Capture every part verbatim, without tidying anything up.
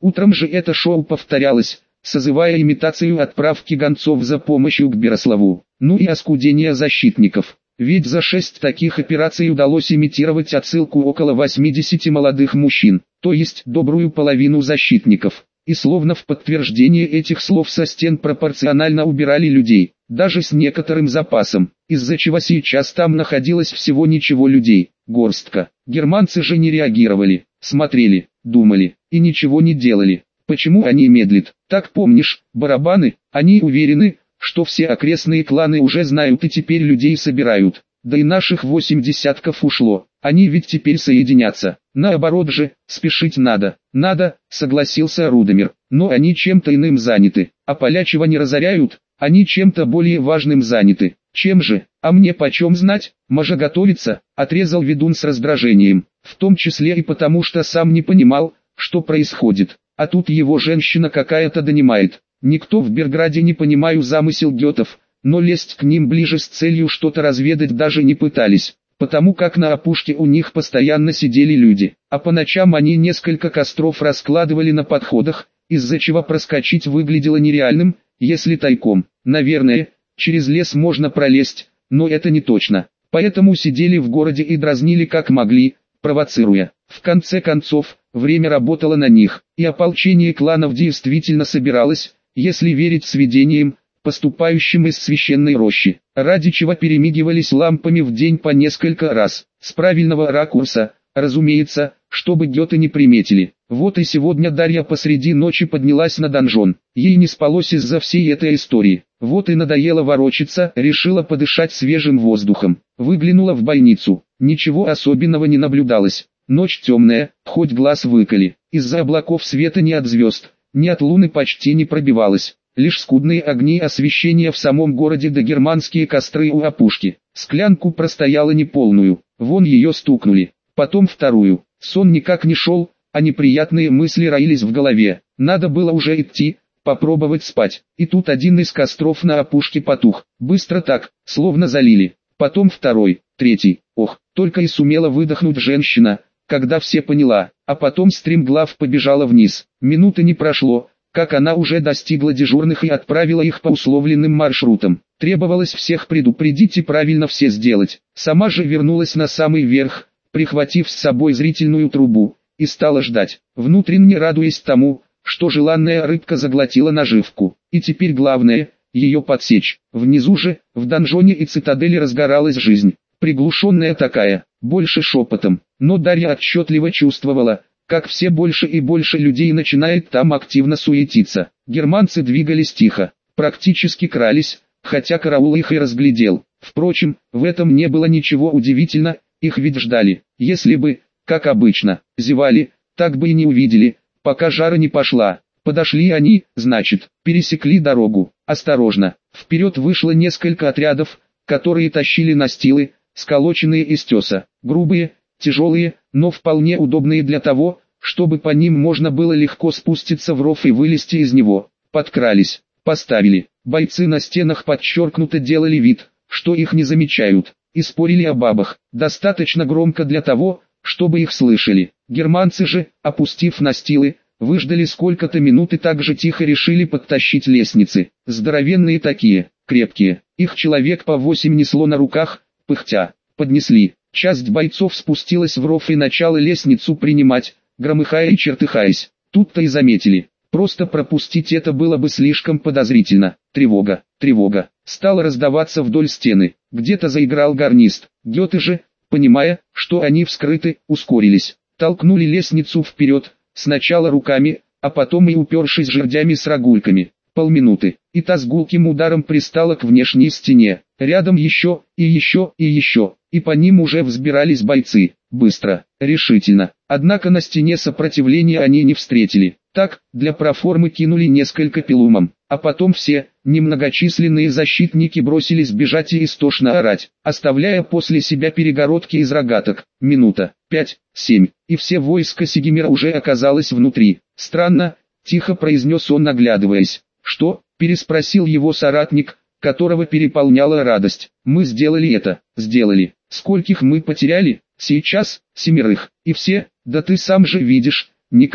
Утром же это шоу повторялось, созывая имитацию отправки гонцов за помощью к Берославу. Ну и оскудение защитников. Ведь за шесть таких операций удалось имитировать отсылку около восьмидесяти молодых мужчин, то есть добрую половину защитников. И словно в подтверждение этих слов со стен пропорционально убирали людей, даже с некоторым запасом, из-за чего сейчас там находилось всего ничего людей, горстка. Германцы же не реагировали, смотрели, думали, и ничего не делали. Почему они медлят? Так помнишь, барабаны, они уверены, что все окрестные кланы уже знают и теперь людей собирают. Да и наших восемь десятков ушло, они ведь теперь соединятся. Наоборот же, спешить надо. Надо, согласился Рудомир, но они чем-то иным заняты, а Полячева не разоряют, они чем-то более важным заняты. Чем же? А мне почем знать? Мажа готовится, отрезал ведун с раздражением, в том числе и потому, что сам не понимал, что происходит. А тут его женщина какая-то донимает. Никто в Берграде не понимаю замысел гетов, но лезть к ним ближе с целью что-то разведать даже не пытались, потому как на опушке у них постоянно сидели люди, а по ночам они несколько костров раскладывали на подходах, из-за чего проскочить выглядело нереальным, если тайком. Наверное, через лес можно пролезть, но это не точно, поэтому сидели в городе и дразнили как могли, провоцируя. В конце концов, время работало на них, и ополчение кланов действительно собиралось, если верить сведениям, поступающим из священной рощи, ради чего перемигивались лампами в день по несколько раз, с правильного ракурса, разумеется, чтобы геты не приметили. Вот и сегодня Дарья посреди ночи поднялась на донжон, ей не спалось из-за всей этой истории, вот и надоело ворочаться, решила подышать свежим воздухом, выглянула в больницу, ничего особенного не наблюдалось, ночь темная, хоть глаз выколи, из-за облаков света ни от звезд, ни от луны почти не пробивалось. Лишь скудные огни освещения в самом городе да германские костры у опушки. Склянку простояла неполную, вон ее стукнули, потом вторую. Сон никак не шел, а неприятные мысли роились в голове. Надо было уже идти, попробовать спать. И тут один из костров на опушке потух. Быстро так, словно залили. Потом второй, третий. Ох, только и сумела выдохнуть женщина, когда все поняла. А потом стремглав побежала вниз. Минуты не прошло, как она уже достигла дежурных и отправила их по условленным маршрутам. Требовалось всех предупредить и правильно все сделать. Сама же вернулась на самый верх, прихватив с собой зрительную трубу, и стала ждать, внутренне радуясь тому, что желанная рыбка заглотила наживку. И теперь главное, ее подсечь. Внизу же, в донжоне и цитадели разгоралась жизнь. Приглушенная такая, больше шепотом, но Дарья отчетливо чувствовала, как все больше и больше людей начинает там активно суетиться. Германцы двигались тихо, практически крались, хотя караул их и разглядел. Впрочем, в этом не было ничего удивительного, их ведь ждали. Если бы, как обычно, зевали, так бы и не увидели, пока жара не пошла. Подошли они, значит, пересекли дорогу. Осторожно, вперед вышло несколько отрядов, которые тащили настилы, сколоченные из теса, грубые, тяжелые, но вполне удобные для того, чтобы по ним можно было легко спуститься в ров и вылезти из него. Подкрались, поставили. Бойцы на стенах подчеркнуто делали вид, что их не замечают, и спорили о бабах, достаточно громко для того, чтобы их слышали. Германцы же, опустив настилы, выждали сколько-то минут и так же тихо решили подтащить лестницы. Здоровенные такие, крепкие, их человек по восемь несло на руках, пыхтя. Поднесли. Часть бойцов спустилась в ров и начала лестницу принимать, громыхая и чертыхаясь. Тут-то и заметили. Просто пропустить это было бы слишком подозрительно. Тревога, тревога. Стало раздаваться вдоль стены. Где-то заиграл гарнист. Геты же, понимая, что они вскрыты, ускорились. Толкнули лестницу вперед, сначала руками, а потом и упершись жердями с рогульками. Полминуты, и та с гулким ударом пристала к внешней стене. Рядом еще, и еще, и еще, и по ним уже взбирались бойцы. Быстро, решительно. Однако на стене сопротивления они не встретили. Так, для проформы кинули несколько пилумом, а потом все, немногочисленные защитники бросились бежать и истошно орать, оставляя после себя перегородки из рогаток. Минута, пять, семь, и все войско Сигимира уже оказалось внутри. Странно, тихо произнес он, наглядываясь. «Что?» – переспросил его соратник, которого переполняла радость. «Мы сделали это, сделали. Скольких мы потеряли? Сейчас, семерых. И все, да ты сам же видишь, никого.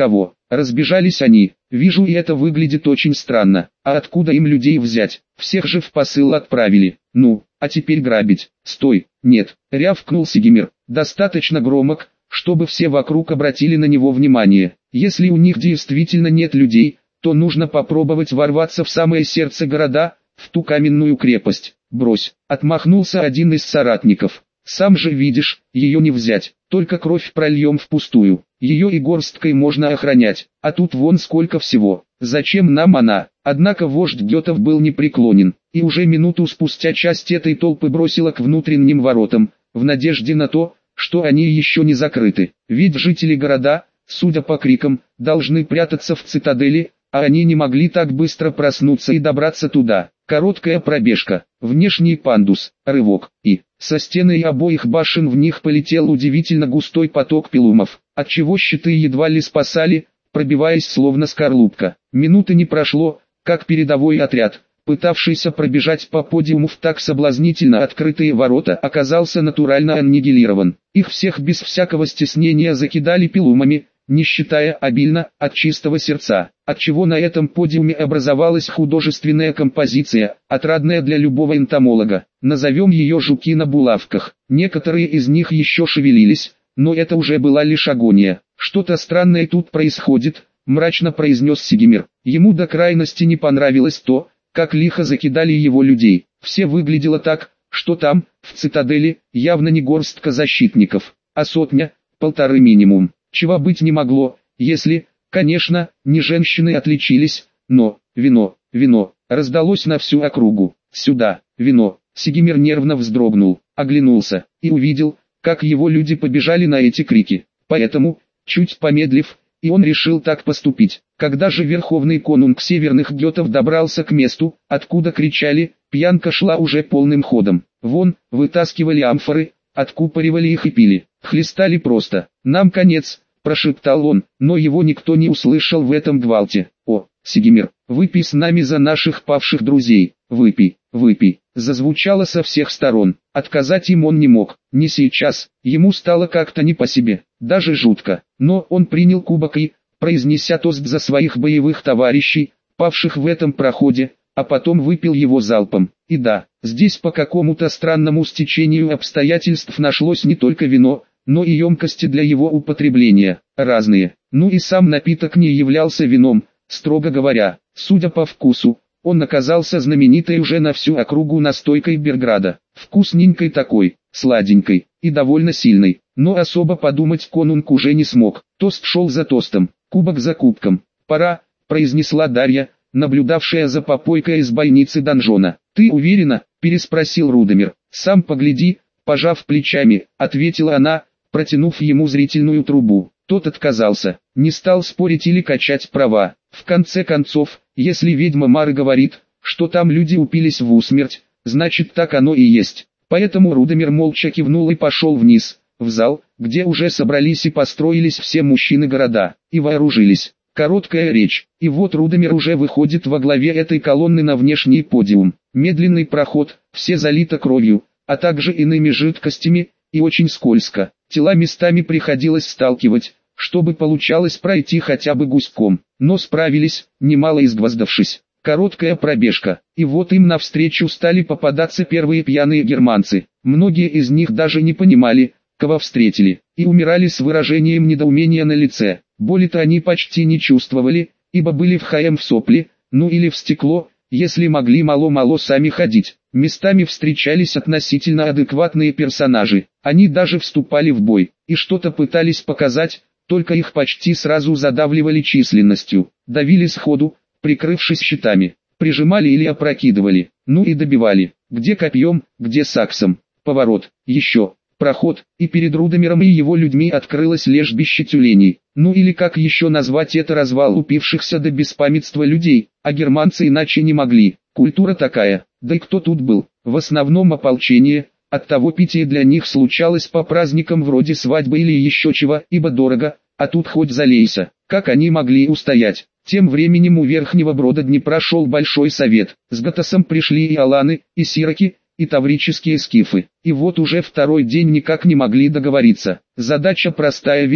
Разбежались они. Вижу, и это выглядит очень странно. А откуда им людей взять? Всех же в посыл отправили. Ну, а теперь грабить. Стой, нет, рявкнул Сигимир. Достаточно громок, чтобы все вокруг обратили на него внимание. Если у них действительно нет людей, то нужно попробовать ворваться в самое сердце города, в ту каменную крепость. Брось, отмахнулся один из соратников. Сам же видишь, ее не взять, только кровь прольем впустую. Ее и горсткой можно охранять, а тут вон сколько всего. Зачем нам она? Однако вождь гетов был непреклонен, и уже минуту спустя часть этой толпы бросила к внутренним воротам, в надежде на то, что они еще не закрыты. Ведь жители города, судя по крикам, должны прятаться в цитадели, а они не могли так быстро проснуться и добраться туда. Короткая пробежка, внешний пандус, рывок, и со стены и обоих башен в них полетел удивительно густой поток пилумов, отчего щиты едва ли спасали, пробиваясь словно скорлупка. Минуты не прошло, как передовой отряд, пытавшийся пробежать по подиуму в так соблазнительно открытые ворота, оказался натурально аннигилирован. Их всех без всякого стеснения закидали пилумами, не считая обильно, от чистого сердца, отчего на этом подиуме образовалась художественная композиция, отрадная для любого энтомолога. Назовем ее «Жуки на булавках». Некоторые из них еще шевелились, но это уже была лишь агония. «Что-то странное тут происходит», — мрачно произнес Сигимир. Ему до крайности не понравилось то, как лихо закидали его людей. Все выглядело так, что там, в цитадели, явно не горстка защитников, а сотня, полторы минимум. Чего быть не могло, если, конечно, не женщины отличились, но, вино, вино, раздалось на всю округу. Сюда, вино. Сигимир нервно вздрогнул, оглянулся, и увидел, как его люди побежали на эти крики. Поэтому, чуть помедлив, и он решил так поступить. Когда же верховный конунг северных гетов добрался к месту, откуда кричали, пьянка шла уже полным ходом. Вон, вытаскивали амфоры, откупоривали их и пили. Хлестали просто. «Нам конец», — прошептал он, но его никто не услышал в этом гвалте. «О, Сигимир, выпей с нами за наших павших друзей, выпей, выпей», зазвучало со всех сторон. Отказать им он не мог, не сейчас, ему стало как-то не по себе, даже жутко, но он принял кубок и, произнеся тост за своих боевых товарищей, павших в этом проходе, а потом выпил его залпом. И да, здесь по какому-то странному стечению обстоятельств нашлось не только вино, но и емкости для его употребления, разные. Ну и сам напиток не являлся вином, строго говоря. Судя по вкусу, он оказался знаменитой уже на всю округу настойкой Берграда. Вкусненькой такой, сладенькой и довольно сильной. Но особо подумать конунг уже не смог. Тост шел за тостом, кубок за кубком. «Пора», — произнесла Дарья, наблюдавшая за попойкой из бойницы донжона. «Ты уверена?» — переспросил Рудомир. «Сам погляди», — пожав плечами, ответила она, протянув ему зрительную трубу. Тот отказался, не стал спорить или качать права. В конце концов, если ведьма Мара говорит, что там люди упились в усмерть, значит так оно и есть. Поэтому Рудомир молча кивнул и пошел вниз, в зал, где уже собрались и построились все мужчины города, и вооружились. Короткая речь, и вот Рудомир уже выходит во главе этой колонны на внешний подиум. Медленный проход, все залито кровью, а также иными жидкостями, и очень скользко. Тела местами приходилось сталкивать, чтобы получалось пройти хотя бы гуськом, но справились, немало изгвоздавшись. Короткая пробежка, и вот им навстречу стали попадаться первые пьяные германцы. Многие из них даже не понимали, кого встретили, и умирали с выражением недоумения на лице. Боли-то они почти не чувствовали, ибо были вхаем в сопли, ну или в стекло, если могли мало-мало сами ходить. Местами встречались относительно адекватные персонажи, они даже вступали в бой, и что-то пытались показать, только их почти сразу задавливали численностью, давили сходу, прикрывшись щитами, прижимали или опрокидывали, ну и добивали, где копьем, где саксом. Поворот, еще, проход, и перед Рудомиром и его людьми открылось лежбище тюленей, ну или как еще назвать это, развал упившихся до беспамятства людей, а германцы иначе не могли, культура такая. Да и кто тут был? В основном ополчение, оттого питье для них случалось по праздникам вроде свадьбы или еще чего, ибо дорого, а тут хоть залейся. Как они могли устоять? Тем временем у верхнего брода Днепра шел большой совет. С Гатасом пришли и аланы, и сироки, и таврические скифы. И вот уже второй день никак не могли договориться. Задача простая ведь,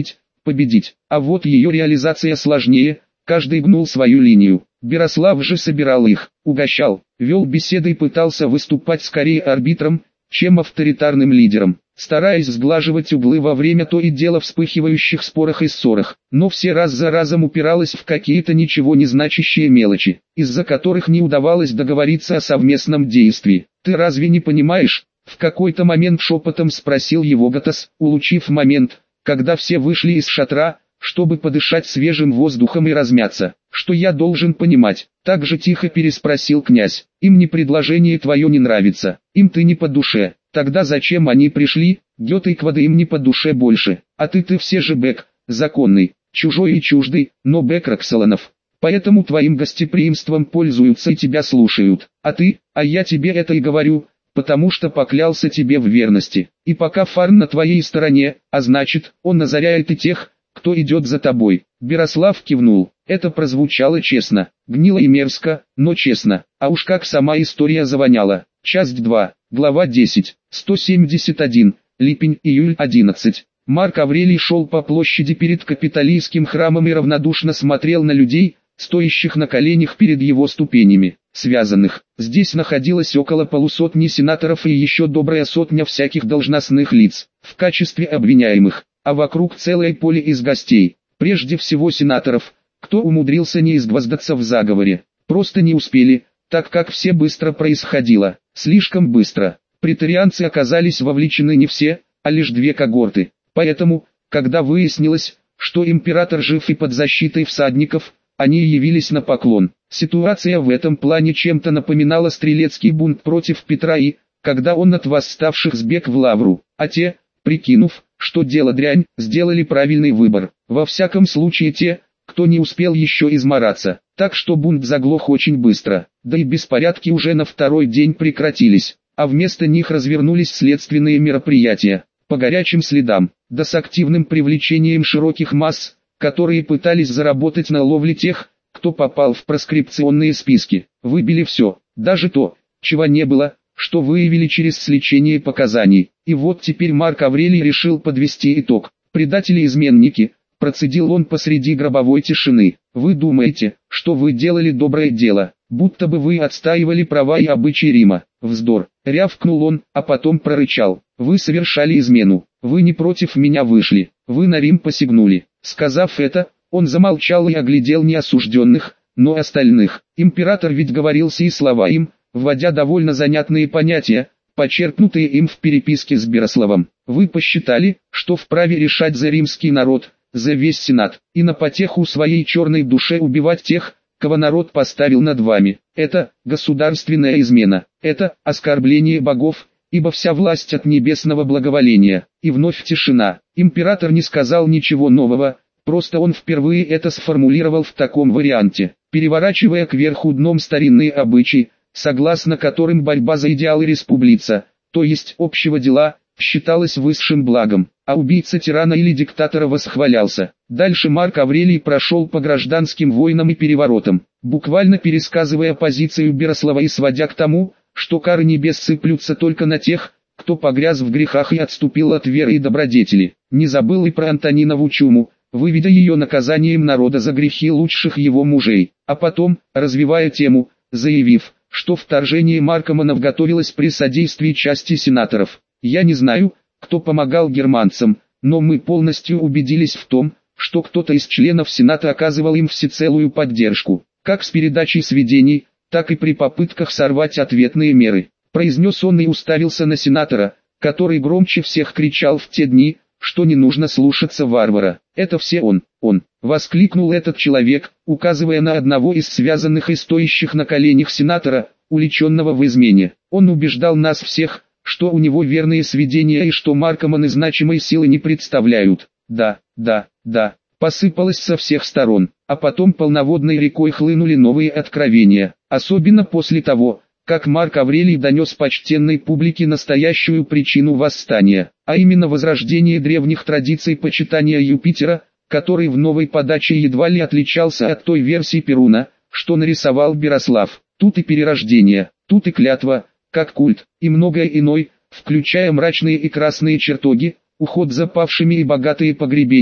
победить. А вот ее реализация сложнее, каждый гнул свою линию. Берослав же собирал их, угощал, вел беседы и пытался выступать скорее арбитром, чем авторитарным лидером, стараясь сглаживать углы во время то и дело вспыхивающих спорах и ссорах, но все раз за разом упиралось в какие-то ничего не значащие мелочи, из-за которых не удавалось договориться о совместном действии. «Ты разве не понимаешь?» — в какой-то момент шепотом спросил его Гатас, улучив момент, когда все вышли из шатра, чтобы подышать свежим воздухом и размяться. «Что я должен понимать?» — так же тихо переспросил князь. «Им не предложение твое не нравится, им ты не по душе. Тогда зачем они пришли? Гёте и Квады им не по душе больше. А ты ты все же бэк, законный, чужой и чуждый, но бэк Роксоланов. Поэтому твоим гостеприимством пользуются и тебя слушают. А ты, а я тебе это и говорю, потому что поклялся тебе в верности. И пока Фарн на твоей стороне, а значит, он озаряет и тех, кто идет за тобой». Берослав кивнул. Это прозвучало честно, гнило и мерзко, но честно. А уж как сама история завоняла. Часть два, глава десять, сто семьдесят один, липень, июль одиннадцать. Марк Аврелий шел по площади перед Капитолийским храмом и равнодушно смотрел на людей, стоящих на коленях перед его ступенями, связанных. Здесь находилось около полусотни сенаторов и еще добрая сотня всяких должностных лиц, в качестве обвиняемых, а вокруг целое поле из гостей, прежде всего сенаторов, кто умудрился не изгвоздаться в заговоре, просто не успели, так как все быстро происходило, слишком быстро. Преторианцы оказались вовлечены не все, а лишь две когорты, поэтому, когда выяснилось, что император жив и под защитой всадников, они явились на поклон. Ситуация в этом плане чем-то напоминала стрелецкий бунт против Петра и, когда он от восставших сбег в Лавру, а те, прикинув, что дело дрянь, сделали правильный выбор. Во всяком случае те, кто не успел еще измораться, так что бунт заглох очень быстро, да и беспорядки уже на второй день прекратились, а вместо них развернулись следственные мероприятия, по горячим следам, да с активным привлечением широких масс, которые пытались заработать на ловле тех, кто попал в проскрипционные списки. Выбили все, даже то, чего не было, что выявили через сличение показаний. И вот теперь Марк Аврелий решил подвести итог. «Предатели-изменники», процедил он посреди гробовой тишины, «вы думаете, что вы делали доброе дело, будто бы вы отстаивали права и обычаи Рима. Вздор!» Рявкнул он, а потом прорычал: «Вы совершали измену, вы не против меня вышли, вы на Рим посягнули». Сказав это, он замолчал и оглядел не осужденных, но остальных. Император ведь говорился и слова им, вводя довольно занятные понятия, почерпнутые им в переписке с Берославом. «Вы посчитали, что вправе решать за римский народ, за весь сенат, и на потеху своей черной душе убивать тех, кого народ поставил над вами. Это государственная измена, это оскорбление богов, ибо вся власть от небесного благоволения». И вновь тишина. Император не сказал ничего нового, просто он впервые это сформулировал в таком варианте, переворачивая кверху дном старинные обычаи, согласно которым борьба за идеалы республица, то есть общего дела, считалась высшим благом, а убийца тирана или диктатора восхвалялся. Дальше Марк Аврелий прошел по гражданским войнам и переворотам, буквально пересказывая позицию Берослава и сводя к тому, что кары небес сыплются только на тех, кто погряз в грехах и отступил от веры и добродетели. Не забыл и про Антонинову чуму, выведя ее наказанием народа за грехи лучших его мужей, а потом, развивая тему, заявив, что вторжение Маркоманов готовилось при содействии части сенаторов. «Я не знаю, кто помогал германцам, но мы полностью убедились в том, что кто-то из членов Сената оказывал им всецелую поддержку, как с передачей сведений, так и при попытках сорвать ответные меры», произнес он и уставился на сенатора, который громче всех кричал в те дни, что не нужно слушаться варвара. «Это все он, он», воскликнул этот человек, указывая на одного из связанных и стоящих на коленях сенатора, уличенного в измене. «Он убеждал нас всех, что у него верные сведения и что Маркоманы значимой силы не представляют». Да, да, да, посыпалось со всех сторон, а потом полноводной рекой хлынули новые откровения, особенно после того, как Марк Аврелий донес почтенной публике настоящую причину восстания, а именно возрождение древних традиций почитания Юпитера, который в новой подаче едва ли отличался от той версии Перуна, что нарисовал Берослав. Тут и перерождение, тут и клятва, как культ, и многое иное, включая мрачные и красные чертоги, уход за павшими и богатые погребения,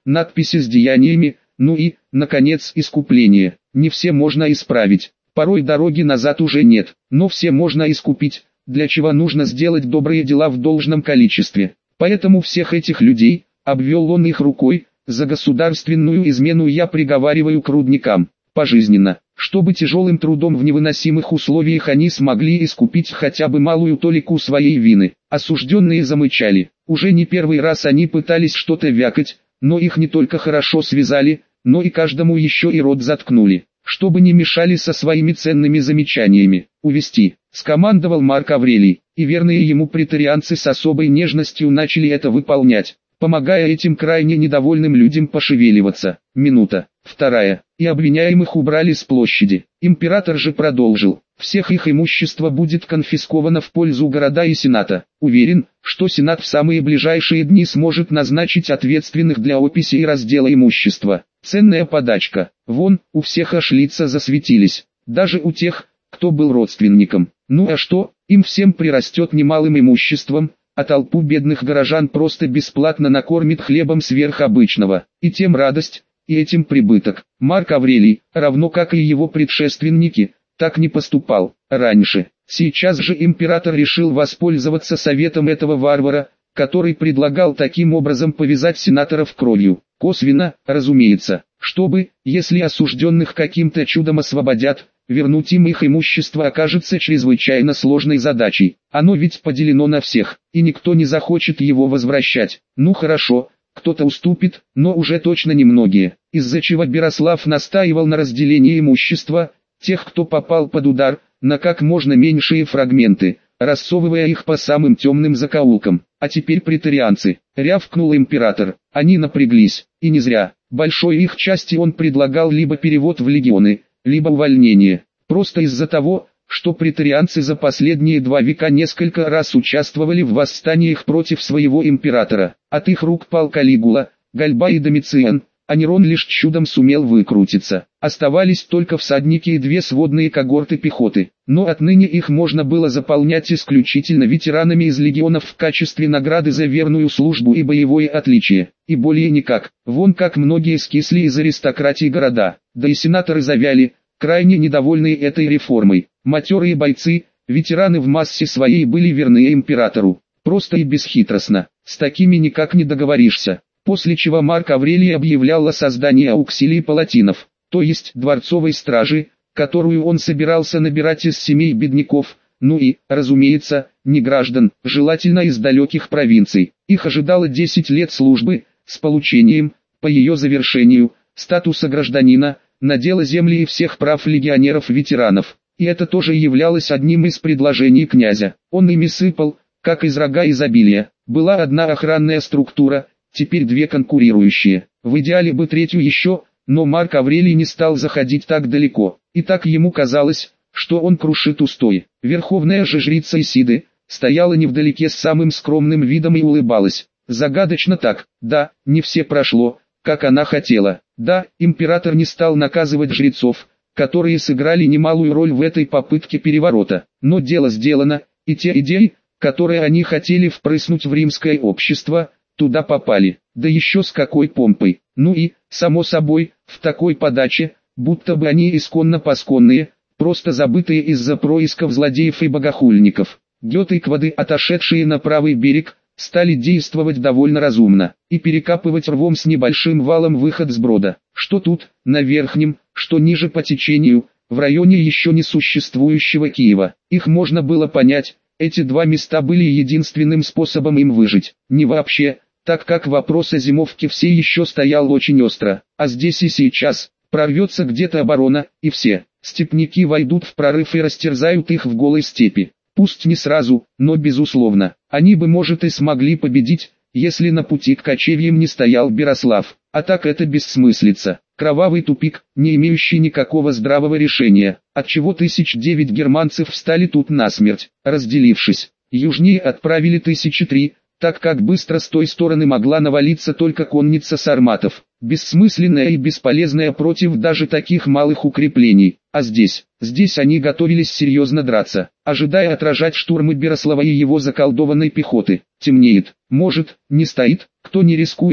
надписи с деяниями, ну и, наконец, искупление. Не все можно исправить, порой дороги назад уже нет, но все можно искупить, для чего нужно сделать добрые дела в должном количестве. Поэтому всех этих людей, обвел он их рукой, за государственную измену я приговариваю к рудникам, пожизненно, чтобы тяжелым трудом в невыносимых условиях они смогли искупить хотя бы малую толику своей вины. Осужденные замычали, уже не первый раз они пытались что-то вякать, но их не только хорошо связали, но и каждому еще и рот заткнули, чтобы не мешали со своими ценными замечаниями. «Увести», — скомандовал Марк Аврелий, и верные ему преторианцы с особой нежностью начали это выполнять, помогая этим крайне недовольным людям пошевеливаться. Минута, вторая, и обвиняемых убрали с площади. Император же продолжил: всех их имущество будет конфисковано в пользу города и сената. Уверен, что сенат в самые ближайшие дни сможет назначить ответственных для описи и раздела имущества. Ценная подачка. Вон, у всех аж лица засветились, даже у тех, кто был родственником. Ну а что, им всем прирастет немалым имуществом, а толпу бедных горожан просто бесплатно накормит хлебом сверх обычного. И тем радость, и этим прибыток. Марк Аврелий, равно как и его предшественники, так не поступал раньше. Сейчас же император решил воспользоваться советом этого варвара, который предлагал таким образом повязать сенаторов кровью. Косвенно, разумеется, чтобы, если осужденных каким-то чудом освободят, вернуть им их имущество окажется чрезвычайно сложной задачей. Оно ведь поделено на всех, и никто не захочет его возвращать. Ну хорошо, кто-то уступит, но уже точно немногие. Из-за чего Берослав настаивал на разделении имущества, тех, кто попал под удар, на как можно меньшие фрагменты, рассовывая их по самым темным закоулкам. А теперь преторианцы, рявкнул император. Они напряглись, и не зря. Большой их части он предлагал либо перевод в легионы, либо увольнение. Просто из-за того, что преторианцы за последние два века несколько раз участвовали в восстаниях против своего императора. От их рук пал Калигула, Гальба и Домициан, а Нерон лишь чудом сумел выкрутиться. Оставались только всадники и две сводные когорты пехоты, но отныне их можно было заполнять исключительно ветеранами из легионов в качестве награды за верную службу и боевое отличие, и более никак. Вон как многие скисли из аристократии города, да и сенаторы завяли, крайне недовольные этой реформой. Матерые бойцы, ветераны в массе своей были верны императору, просто и бесхитростно, с такими никак не договоришься. После чего Марк Аврелий объявлял о создании ауксилий палатинов, то есть дворцовой стражи, которую он собирался набирать из семей бедняков, ну и, разумеется, не граждан, желательно из далеких провинций. Их ожидало десять лет службы, с получением, по ее завершению, статуса гражданина, надела земли и всех прав легионеров-ветеранов. И это тоже являлось одним из предложений князя. Он ими сыпал, как из рога изобилия. Была одна охранная структура, теперь две конкурирующие. В идеале бы третью еще, но Марк Аврелий не стал заходить так далеко. И так ему казалось, что он крушит устои. Верховная же жрица Исиды стояла невдалеке с самым скромным видом и улыбалась. Загадочно так. Да, не все прошло, как она хотела. Да, император не стал наказывать жрецов, которые сыграли немалую роль в этой попытке переворота. Но дело сделано, и те идеи, которые они хотели впрыснуть в римское общество, туда попали, да еще с какой помпой. Ну и, само собой, в такой подаче, будто бы они исконно-посконные, просто забытые из-за происков злодеев и богохульников. Гёте и Квады, отошедшие на правый берег, стали действовать довольно разумно, и перекапывать рвом с небольшим валом выход с брода. Что тут, на верхнем, что ниже по течению, в районе еще не существующего Киева. Их можно было понять, эти два места были единственным способом им выжить. Не вообще, так как вопрос о зимовке все еще стоял очень остро, а здесь и сейчас, прорвется где-то оборона, и все, степняки войдут в прорыв и растерзают их в голой степи. Пусть не сразу, но безусловно, они бы может и смогли победить, если на пути к кочевьям не стоял Берослав. А так это бессмыслица, кровавый тупик, не имеющий никакого здравого решения, отчего тысяч девять германцев встали тут насмерть, разделившись. Южнее отправили тысячи три, так как быстро с той стороны могла навалиться только конница сарматов, бессмысленная и бесполезная против даже таких малых укреплений. А здесь, здесь они готовились серьезно драться, ожидая отражать штурмы Берослава и его заколдованной пехоты. Темнеет, может, не стоит, кто не рискует,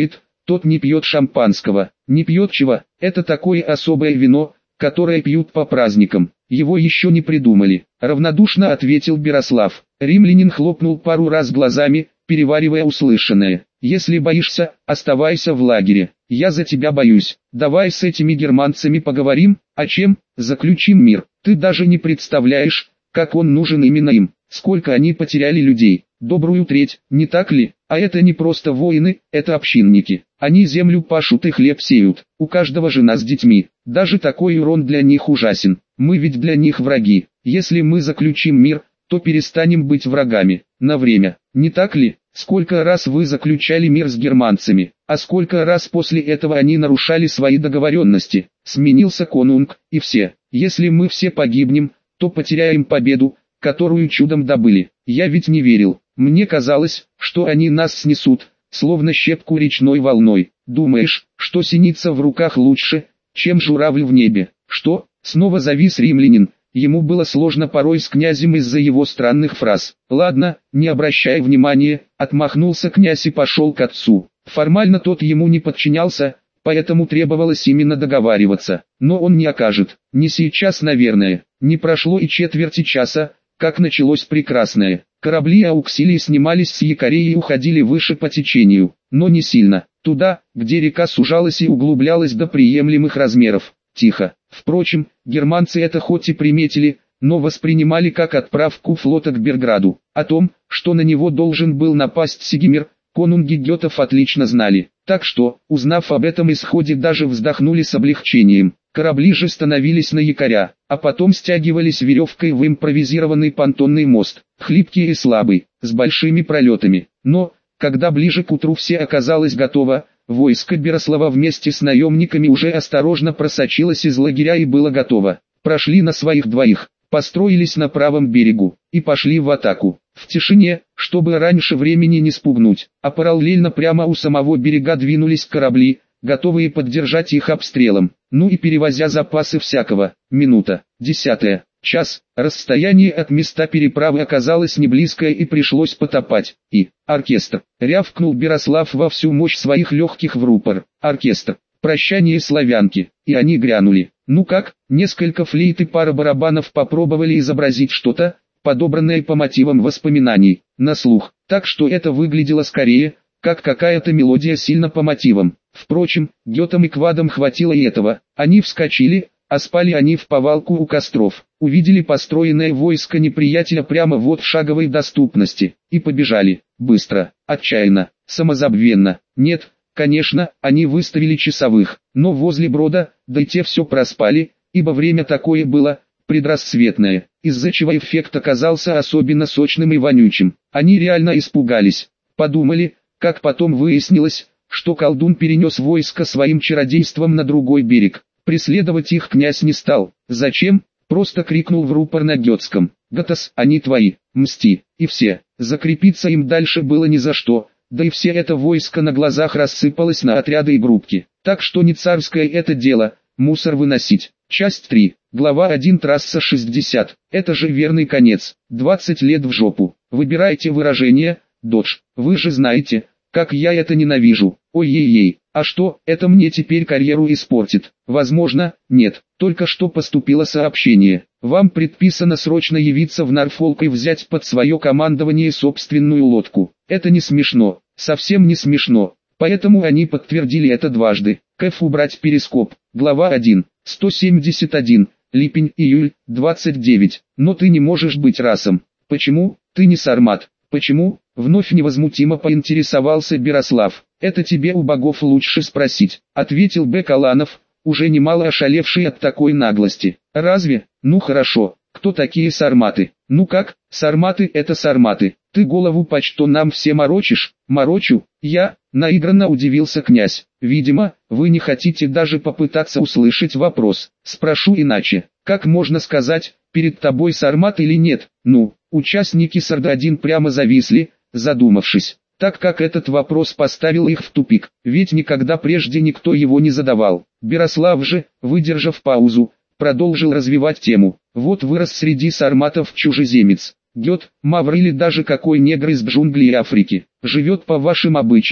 тот не пьет шампанского. Не пьет чего? Это такое особое вино, которое пьют по праздникам. Его еще не придумали. Равнодушно ответил Берослав. Римлянин хлопнул пару раз глазами, переваривая услышанное. Если боишься, оставайся в лагере. Я за тебя боюсь. Давай с этими германцами поговорим. О чем? Заключим мир. Ты даже не представляешь, как он нужен именно им. Сколько они потеряли людей. Добрую треть, не так ли? А это не просто воины, это общинники. Они землю пашут и хлеб сеют. У каждого жена с детьми. Даже такой урон для них ужасен. Мы ведь для них враги. Если мы заключим мир, то перестанем быть врагами. На время. Не так ли? Сколько раз вы заключали мир с германцами, а сколько раз после этого они нарушали свои договоренности? Сменился конунг, и все. Если мы все погибнем, то потеряем победу, которую чудом добыли. Я ведь не верил. Мне казалось, что они нас снесут, словно щепку речной волной. Думаешь, что синица в руках лучше, чем журавль в небе? Что? Снова завис римлянин. Ему было сложно порой с князем из-за его странных фраз. «Ладно, не обращай внимания», — отмахнулся князь и пошел к отцу. Формально тот ему не подчинялся, поэтому требовалось именно договариваться. Но он не окажет. Не сейчас, наверное. Не прошло и четверти часа, как началось прекрасное. Корабли Ауксилии снимались с якорей и уходили выше по течению, но не сильно. Туда, где река сужалась и углублялась до приемлемых размеров. Тихо. Впрочем, германцы это хоть и приметили, но воспринимали как отправку флота к Берграду. О том, что на него должен был напасть Сигимир, конунги гетов отлично знали. Так что, узнав об этом исходе, даже вздохнули с облегчением. Корабли же становились на якоря, а потом стягивались веревкой в импровизированный понтонный мост, хлипкий и слабый, с большими пролетами. Но, когда ближе к утру все оказалось готово, войско Берослава вместе с наемниками уже осторожно просочилось из лагеря и было готово. Прошли на своих двоих, построились на правом берегу и пошли в атаку. В тишине, чтобы раньше времени не спугнуть, а параллельно прямо у самого берега двинулись корабли, готовые поддержать их обстрелом, ну и перевозя запасы всякого. Минута, десятая, час, расстояние от места переправы оказалось не близкое и пришлось потопать. И оркестр, рявкнул Берослав во всю мощь своих легких в рупор. Оркестр, прощание славянки, и они грянули. Ну как, несколько флейт и пара барабанов попробовали изобразить что-то, подобранное по мотивам воспоминаний, на слух, так что это выглядело скорее, как какая-то мелодия сильно по мотивам. Впрочем, гетам и квадам хватило и этого. Они вскочили, а спали они в повалку у костров, увидели построенное войско неприятеля прямо вот в шаговой доступности, и побежали, быстро, отчаянно, самозабвенно. Нет, конечно, они выставили часовых, но возле брода, да и те все проспали, ибо время такое было, предрассветное, из-за чего эффект оказался особенно сочным и вонючим. Они реально испугались, подумали, как потом выяснилось, что колдун перенес войско своим чародейством на другой берег. Преследовать их князь не стал. Зачем? Просто крикнул в рупор на гетском. «Гатас, они твои, мсти!» И все. Закрепиться им дальше было ни за что, да и все это войско на глазах рассыпалось на отряды и группки. Так что не царское это дело, мусор выносить. Часть три. Глава один. Трасса шестьдесят. Это же верный конец. двадцать лет в жопу. Выбирайте выражение, додж. Вы же знаете, как я это ненавижу. Ой-ей-ей. А что, это мне теперь карьеру испортит? Возможно, нет. Только что поступило сообщение. Вам предписано срочно явиться в Норфолк и взять под свое командование собственную лодку. Это не смешно. Совсем не смешно. Поэтому они подтвердили это дважды. Кэф убрать перископ. Глава один. сто семьдесят один. Липень, июль, двадцать девять. Но ты не можешь быть расом. Почему? Ты не сармат. Почему? Вновь невозмутимо поинтересовался Берослав. Это тебе у богов лучше спросить, ответил Б. Каланов, уже немало ошалевший от такой наглости. Разве? Ну хорошо. Кто такие сарматы? Ну как? Сарматы это сарматы. Ты голову почто нам все морочишь? Морочу? Я? Наигранно удивился князь. Видимо, вы не хотите даже попытаться услышать вопрос. Спрошу иначе. Как можно сказать, перед тобой сармат или нет? Ну, участники Сарда один прямо зависли, задумавшись, так как этот вопрос поставил их в тупик, ведь никогда прежде никто его не задавал. Берослав же, выдержав паузу, продолжил развивать тему. Вот вырос среди сарматов чужеземец, гет, мавр или даже какой негр из джунглей Африки, живет по вашим обычаям,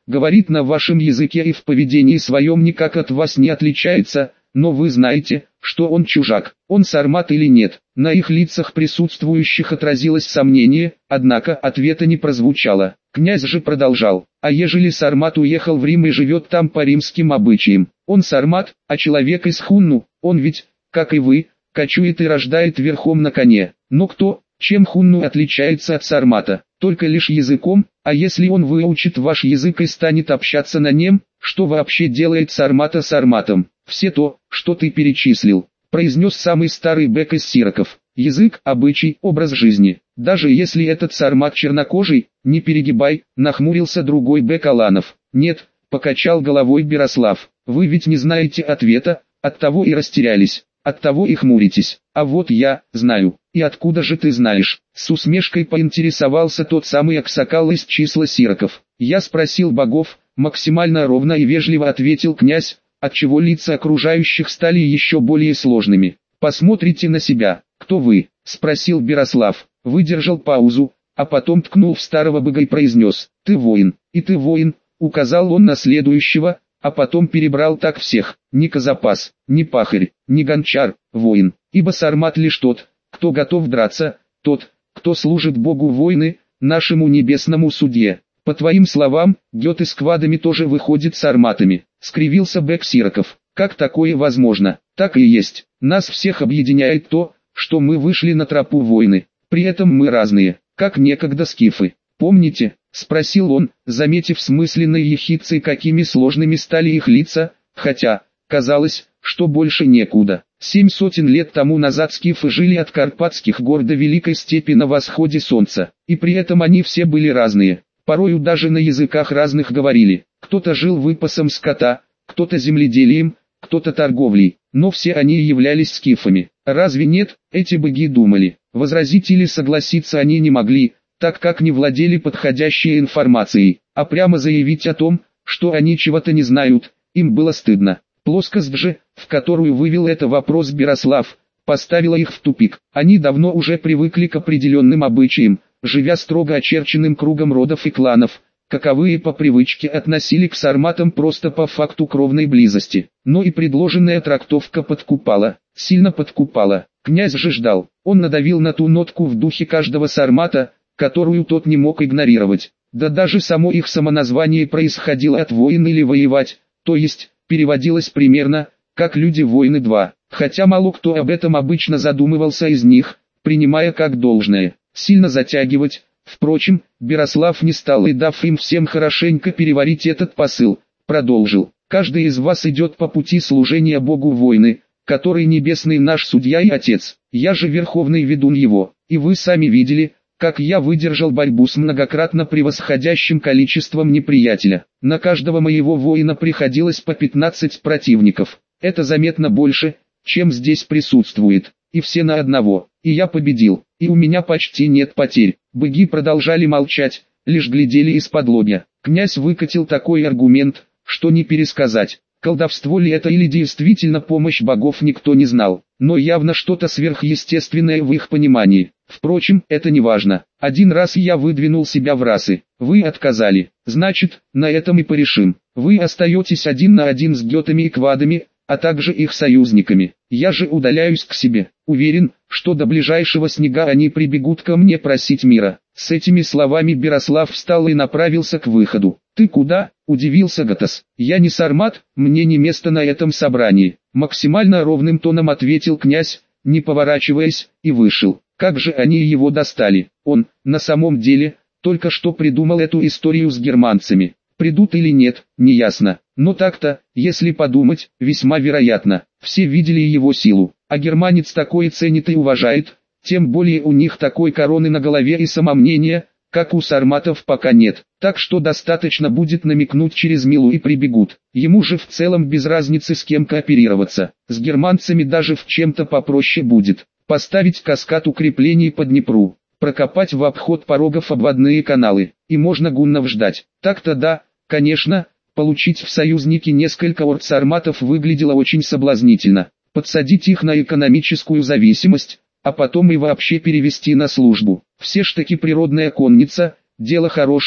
говорит на вашем языке и в поведении своем никак от вас не отличается, но вы знаете, что он чужак, он сармат или нет. На их лицах присутствующих отразилось сомнение, однако ответа не прозвучало. Князь же продолжал: а ежели сармат уехал в Рим и живет там по римским обычаям, он сармат, а человек из Хунну, он ведь, как и вы, кочует и рождает верхом на коне. Но кто, чем Хунну отличается от сармата? Только лишь языком, а если он выучит ваш язык и станет общаться на нем, что вообще делает сармата сарматом? Все то, что ты перечислил, произнес самый старый бек из сироков. Язык, обычай, образ жизни. Даже если этот сармат чернокожий, не перегибай, нахмурился другой бек Аланов. Нет, покачал головой Берослав, вы ведь не знаете ответа, оттого и растерялись, оттого и хмуритесь. А вот я, знаю. И откуда же ты знаешь? С усмешкой поинтересовался тот самый аксакал из числа сироков. Я спросил богов, максимально ровно и вежливо ответил князь, отчего лица окружающих стали еще более сложными. «Посмотрите на себя, кто вы?» – спросил Берослав, выдержал паузу, а потом ткнул в старого быка и произнес: «Ты воин, и ты воин», указал он на следующего, а потом перебрал так всех: «Не казапас, не пахарь, не гончар, воин, ибо сармат лишь тот, кто готов драться, тот, кто служит Богу войны, нашему небесному судье». По твоим словам, Гёте с квадами тоже выходит сарматами, скривился бек сироков. Как такое возможно? Так и есть. Нас всех объединяет то, что мы вышли на тропу войны. При этом мы разные, как некогда скифы. Помните? Спросил он, заметив с мысленной ехидцей, какими сложными стали их лица, хотя, казалось, что больше некуда. Семь сотен лет тому назад скифы жили от Карпатских гор до Великой степи на восходе солнца, и при этом они все были разные. Порою даже на языках разных говорили. Кто-то жил выпасом скота, кто-то земледелием, кто-то торговлей, но все они являлись скифами. Разве нет, эти боги думали. Возразить или согласиться они не могли, так как не владели подходящей информацией, а прямо заявить о том, что они чего-то не знают, им было стыдно. Плоскость же, в которую вывел это вопрос Берослав, поставила их в тупик. Они давно уже привыкли к определенным обычаям, живя строго очерченным кругом родов и кланов, каковые по привычке относили к сарматам просто по факту кровной близости. Но и предложенная трактовка подкупала, сильно подкупала. Князь же ждал, он надавил на ту нотку в духе каждого сармата, которую тот не мог игнорировать. Да даже само их самоназвание происходило от воин или воевать, то есть, переводилось примерно, как люди-воины два, хотя мало кто об этом обычно задумывался из них, принимая как должное. Сильно затягивать, впрочем, Берослав не стал и, дав им всем хорошенько переварить этот посыл, продолжил: «Каждый из вас идет по пути служения Богу войны, который небесный наш судья и отец, я же верховный ведун его, и вы сами видели, как я выдержал борьбу с многократно превосходящим количеством неприятеля. На каждого моего воина приходилось по пятнадцать противников, это заметно больше, чем здесь присутствует, и все на одного, и я победил, и у меня почти нет потерь». Боги продолжали молчать, лишь глядели из-под-лобья. Князь выкатил такой аргумент, что не пересказать. Колдовство ли это или действительно помощь богов, никто не знал, но явно что-то сверхъестественное в их понимании. Впрочем, это не важно. Один раз я выдвинул себя в расы, вы отказали, значит, на этом и порешим. Вы остаетесь один на один с гетами и квадами, а также их союзниками. Я же удаляюсь к себе, уверен, что до ближайшего снега они прибегут ко мне просить мира. С этими словами Берослав встал и направился к выходу. «Ты куда?» – удивился Гатас. «Я не сармат, мне не место на этом собрании», – максимально ровным тоном ответил князь, не поворачиваясь, и вышел. Как же они его достали? Он, на самом деле, только что придумал эту историю с германцами. Придут или нет, неясно. Но так-то, если подумать, весьма вероятно. Все видели его силу, а германец такое ценит и уважает, тем более у них такой короны на голове и самомнения, как у сарматов, пока нет. Так что достаточно будет намекнуть через Милу и прибегут. Ему же в целом без разницы с кем кооперироваться. С германцами даже в чем-то попроще будет. Поставить каскад укреплений по Днепру, прокопать в обход порогов обводные каналы, и можно гуннов ждать. Так-то да, конечно, получить в союзники несколько орд-сарматов выглядело очень соблазнительно. Подсадить их на экономическую зависимость, а потом и вообще перевести на службу. Все ж таки природная конница, дело хорошее,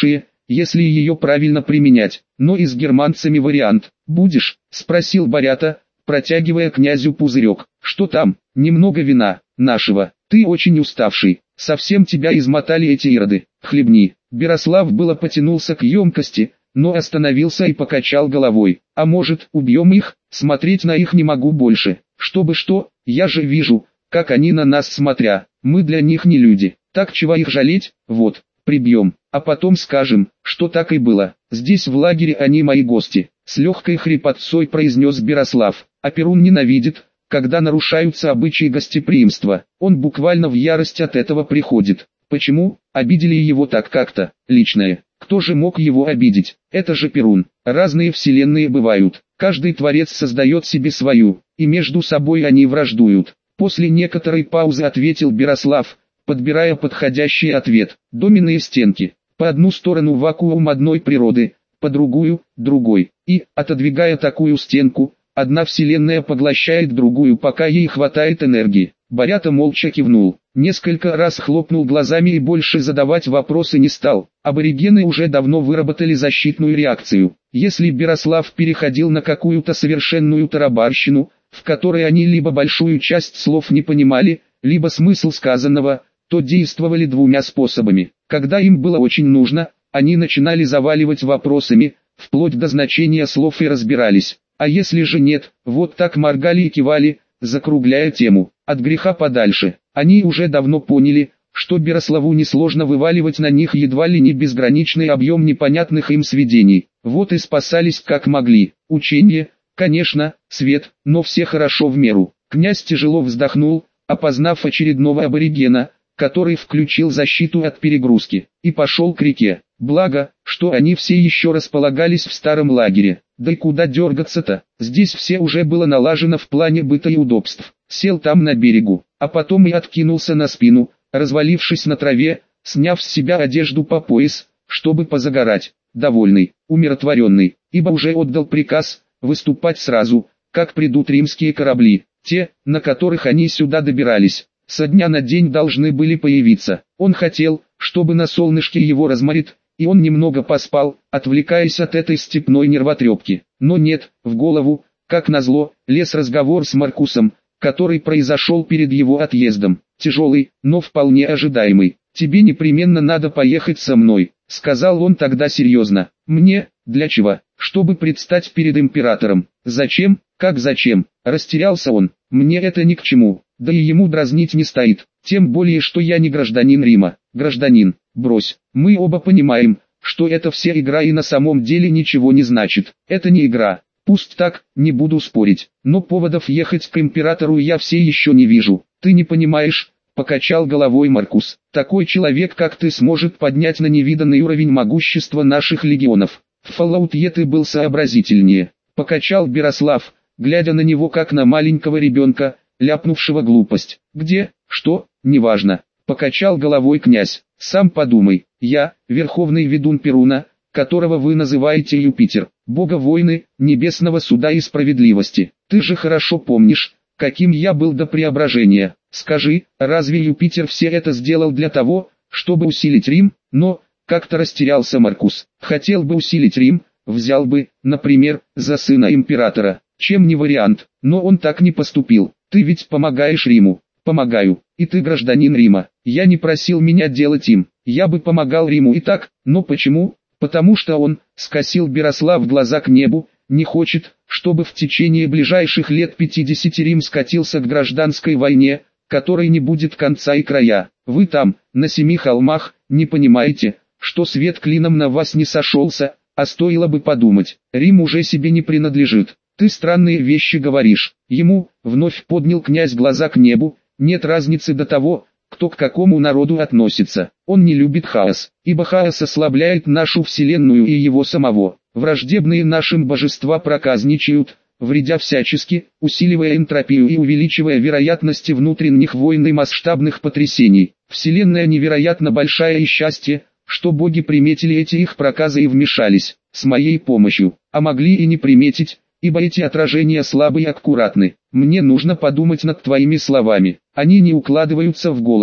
если ее правильно применять. Но и с германцами вариант. «Будешь?» – спросил Борята, протягивая князю пузырек. «Что там?» «Немного вина, нашего. Ты очень уставший. Совсем тебя измотали эти ироды. Хлебни». Берослав было потянулся к емкости, но остановился и покачал головой. «А может, убьем их? Смотреть на их не могу больше. Чтобы что, я же вижу, как они на нас смотря. Мы для них не люди. Так чего их жалеть? Вот, прибьем. А потом скажем, что так и было. Здесь в лагере они мои гости», — с легкой хрипотцой произнес Берослав. А Перун ненавидит, когда нарушаются обычаи гостеприимства. Он буквально в ярость от этого приходит. Почему? Обидели его так как-то, личное. Кто же мог его обидеть? Это же Перун. Разные вселенные бывают. Каждый творец создает себе свою, и между собой они враждуют. После некоторой паузы ответил Берослав, подбирая подходящий ответ. Доменные стенки. По одну сторону вакуум одной природы, по другую – другой. И, отодвигая такую стенку, одна вселенная поглощает другую, пока ей хватает энергии. Борята молча кивнул, несколько раз хлопнул глазами и больше задавать вопросы не стал. Аборигены уже давно выработали защитную реакцию. Если Берослав переходил на какую-то совершенную тарабарщину, в которой они либо большую часть слов не понимали, либо смысл сказанного, то действовали двумя способами. Когда им было очень нужно, они начинали заваливать вопросами, вплоть до значения слов и разбирались. А если же нет, вот так моргали и кивали, закругляя тему. От греха подальше. Они уже давно поняли, что Берославу несложно вываливать на них едва ли не безграничный объем непонятных им сведений. Вот и спасались как могли. Учение, конечно, свет, но все хорошо в меру. Князь тяжело вздохнул, опознав очередного аборигена, который включил защиту от перегрузки, и пошел к реке. Благо, что они все еще располагались в старом лагере. Да и куда дергаться-то? Здесь все уже было налажено в плане быта и удобств. Сел там на берегу, а потом и откинулся на спину, развалившись на траве, сняв с себя одежду по пояс, чтобы позагорать. Довольный, умиротворенный, ибо уже отдал приказ выступать сразу, как придут римские корабли, те, на которых они сюда добирались. Со дня на день должны были появиться. Он хотел, чтобы на солнышке его разморит, и он немного поспал, отвлекаясь от этой степной нервотрепки. Но нет, в голову, как назло, лез разговор с Маркусом, который произошел перед его отъездом. Тяжелый, но вполне ожидаемый. «Тебе непременно надо поехать со мной», — сказал он тогда серьезно. «Мне? Для чего? Чтобы предстать перед императором. Зачем? Как зачем?» Растерялся он. «Мне это ни к чему. Да и ему дразнить не стоит. Тем более, что я не гражданин Рима. Гражданин, брось. Мы оба понимаем, что это вся игра и на самом деле ничего не значит. Это не игра. Пусть так, не буду спорить. Но поводов ехать к императору я все еще не вижу. Ты не понимаешь?» Покачал головой Маркус. «Такой человек, как ты, сможет поднять на невиданный уровень могущества наших легионов. В Фаллауте ты был сообразительнее». Покачал Берослав, глядя на него как на маленького ребенка, ляпнувшего глупость. «Где? Что? Неважно». Покачал головой князь. «Сам подумай. Я, верховный ведун Перуна, которого вы называете Юпитер, бога войны, небесного суда и справедливости. Ты же хорошо помнишь, каким я был до преображения. Скажи, разве Юпитер все это сделал для того, чтобы усилить Рим? Но, как-то растерялся Маркус. Хотел бы усилить Рим, взял бы, например, за сына императора. Чем не вариант, но он так не поступил. Ты ведь помогаешь Риму. Помогаю, и ты гражданин Рима. Я не просил меня делать им. Я бы помогал Риму и так, но почему? Потому что он, скосил Берослав глаза к небу, не хочет, чтобы в течение ближайших лет пятидесяти Рим скатился к гражданской войне, которой не будет конца и края. Вы там, на семи холмах, не понимаете, что свет клином на вас не сошелся, а стоило бы подумать. Рим уже себе не принадлежит. Ты странные вещи говоришь. Ему, вновь поднял князь глаза к небу, нет разницы до того, кто к какому народу относится. Он не любит хаос, ибо хаос ослабляет нашу вселенную и его самого. Враждебные нашим божества проказничают, вредя всячески, усиливая энтропию и увеличивая вероятности внутренних войн и масштабных потрясений. Вселенная невероятно большая и счастье, что боги приметили эти их проказы и вмешались, с моей помощью, а могли и не приметить, ибо эти отражения слабы и аккуратны. Мне нужно подумать над твоими словами, они не укладываются в голову.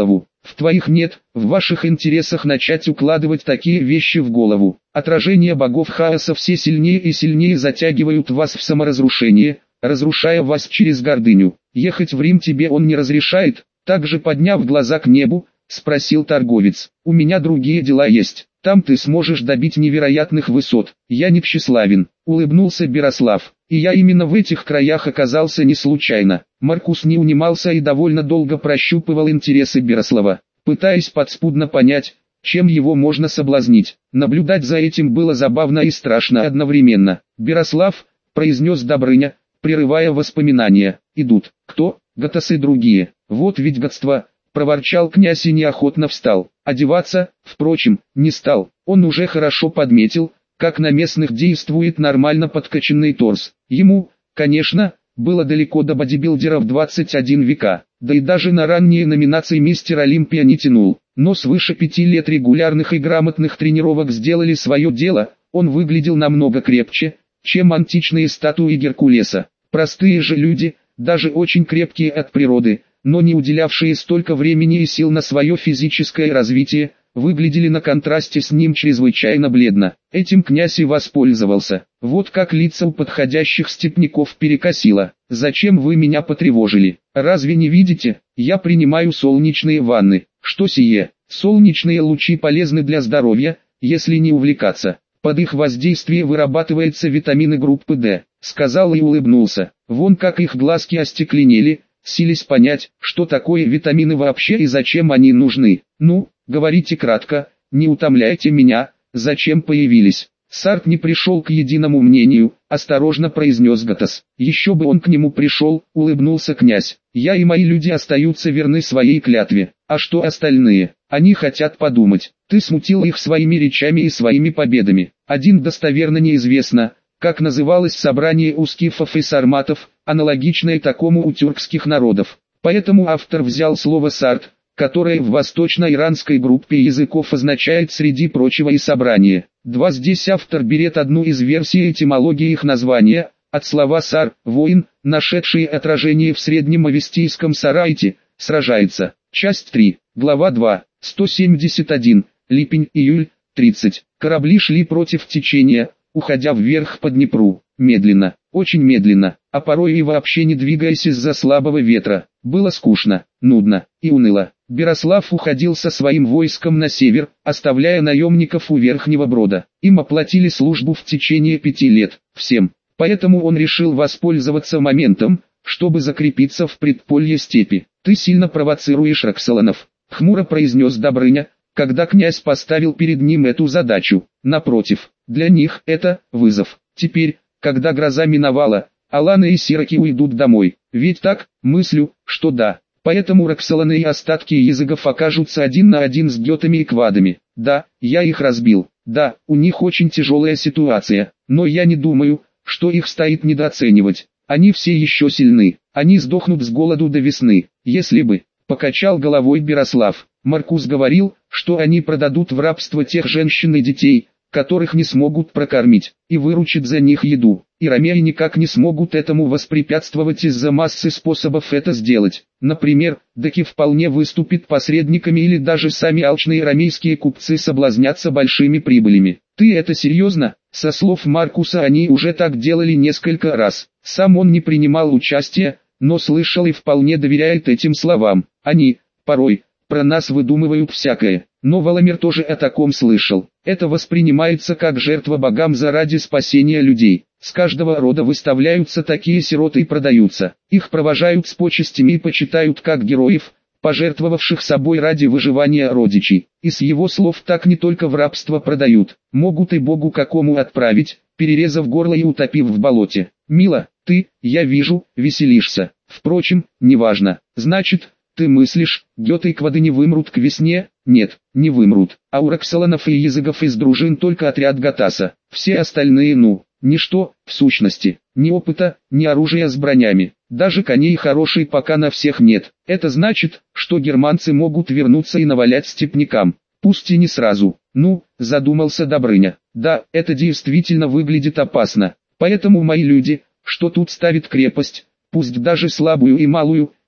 В твоих нет, в ваших интересах начать укладывать такие вещи в голову. Отражения богов хаоса все сильнее и сильнее затягивают вас в саморазрушение, разрушая вас через гордыню. Ехать в Рим тебе он не разрешает, также подняв глаза к небу, спросил торговец. У меня другие дела есть, там ты сможешь добить невероятных высот. Я не тщеславен, улыбнулся Берослав. И я именно в этих краях оказался не случайно. Маркус не унимался и довольно долго прощупывал интересы Берослава, пытаясь подспудно понять, чем его можно соблазнить. Наблюдать за этим было забавно и страшно одновременно. «Берослав», — произнес Добрыня, прерывая воспоминания, — «идут. Кто? Готасы другие. Вот ведь гадство», — проворчал князь и неохотно встал. Одеваться, впрочем, не стал. Он уже хорошо подметил, как на местных действует нормально подкачанный торс. Ему, конечно, было далеко до бодибилдера в двадцать один века, да и даже на ранние номинации мистер Олимпия не тянул. Но свыше пяти лет регулярных и грамотных тренировок сделали свое дело, он выглядел намного крепче, чем античные статуи Геркулеса. Простые же люди, даже очень крепкие от природы, но не уделявшие столько времени и сил на свое физическое развитие, выглядели на контрасте с ним чрезвычайно бледно. Этим князь и воспользовался. Вот как лица у подходящих степняков перекосило. «Зачем вы меня потревожили? Разве не видите? Я принимаю солнечные ванны. Что сие? Солнечные лучи полезны для здоровья, если не увлекаться. Под их воздействие вырабатываются витамины группы D», сказал и улыбнулся. Вон как их глазки остекленели, силясь понять, что такое витамины вообще и зачем они нужны. «Ну, говорите кратко, не утомляйте меня, зачем появились?» Сарт не пришел к единому мнению, осторожно произнес Готас. «Еще бы он к нему пришел», улыбнулся князь. «Я и мои люди остаются верны своей клятве. А что остальные? Они хотят подумать. Ты смутил их своими речами и своими победами. Один достоверно неизвестно, как называлось собрание у скифов и сарматов, аналогичное такому у тюркских народов. Поэтому автор взял слово «сарт», которое в восточно-иранской группе языков означает среди прочего и собрание. Два Здесь автор берет одну из версий этимологии их названия, от слова «сар» – воин, нашедший отражение в среднем авестийском сарайте, сражается. Часть три, глава два, сто семьдесят один, липень, июль, тридцать. Корабли шли против течения, уходя вверх по Днепру, медленно, очень медленно, а порой и вообще не двигаясь из-за слабого ветра. Было скучно, нудно и уныло. Берослав уходил со своим войском на север, оставляя наемников у Верхнего Брода. Им оплатили службу в течение пяти лет, всем. Поэтому он решил воспользоваться моментом, чтобы закрепиться в предполье степи. «Ты сильно провоцируешь Роксоланов», — хмуро произнес Добрыня, когда князь поставил перед ним эту задачу. «Напротив, для них это вызов. Теперь, когда гроза миновала, Аланы и Сираки уйдут домой. Ведь так, мыслю, что да. Поэтому Роксоланы и остатки языков окажутся один на один с гетами и квадами. Да, я их разбил. Да, у них очень тяжелая ситуация, но я не думаю, что их стоит недооценивать. Они все еще сильны. Они сдохнут с голоду до весны. Если бы», — покачал головой Берослав. «Маркус говорил, что они продадут в рабство тех женщин и детей, которых не смогут прокормить, и выручат за них еду. И ромеи никак не смогут этому воспрепятствовать из-за массы способов это сделать. Например, даки вполне выступят посредниками или даже сами алчные ромейские купцы соблазнятся большими прибылями. Ты это серьезно?» Со слов Маркуса они уже так делали несколько раз. Сам он не принимал участия, но слышал и вполне доверяет этим словам. Они, порой, про нас выдумывают всякое. Но Валамир тоже о таком слышал. Это воспринимается как жертва богам заради спасения людей. С каждого рода выставляются такие сироты и продаются. Их провожают с почестями и почитают как героев, пожертвовавших собой ради выживания родичей. И с его слов так не только в рабство продают, могут и богу какому отправить, перерезав горло и утопив в болоте. «Мила, ты, я вижу, веселишься. Впрочем, неважно. Значит, ты мыслишь, геты и квады не вымрут к весне?» «Нет, не вымрут. А у Роксоланов и языков из дружин только отряд Готаса. Все остальные ну, ничто, в сущности. Ни опыта, ни оружия с бронями. Даже коней хорошей пока на всех нет. Это значит, что германцы могут вернуться и навалять степнякам. Пусть и не сразу». «Ну», задумался Добрыня. «Да, это действительно выглядит опасно. Поэтому мои люди, что тут ставят крепость, пусть даже слабую и малую,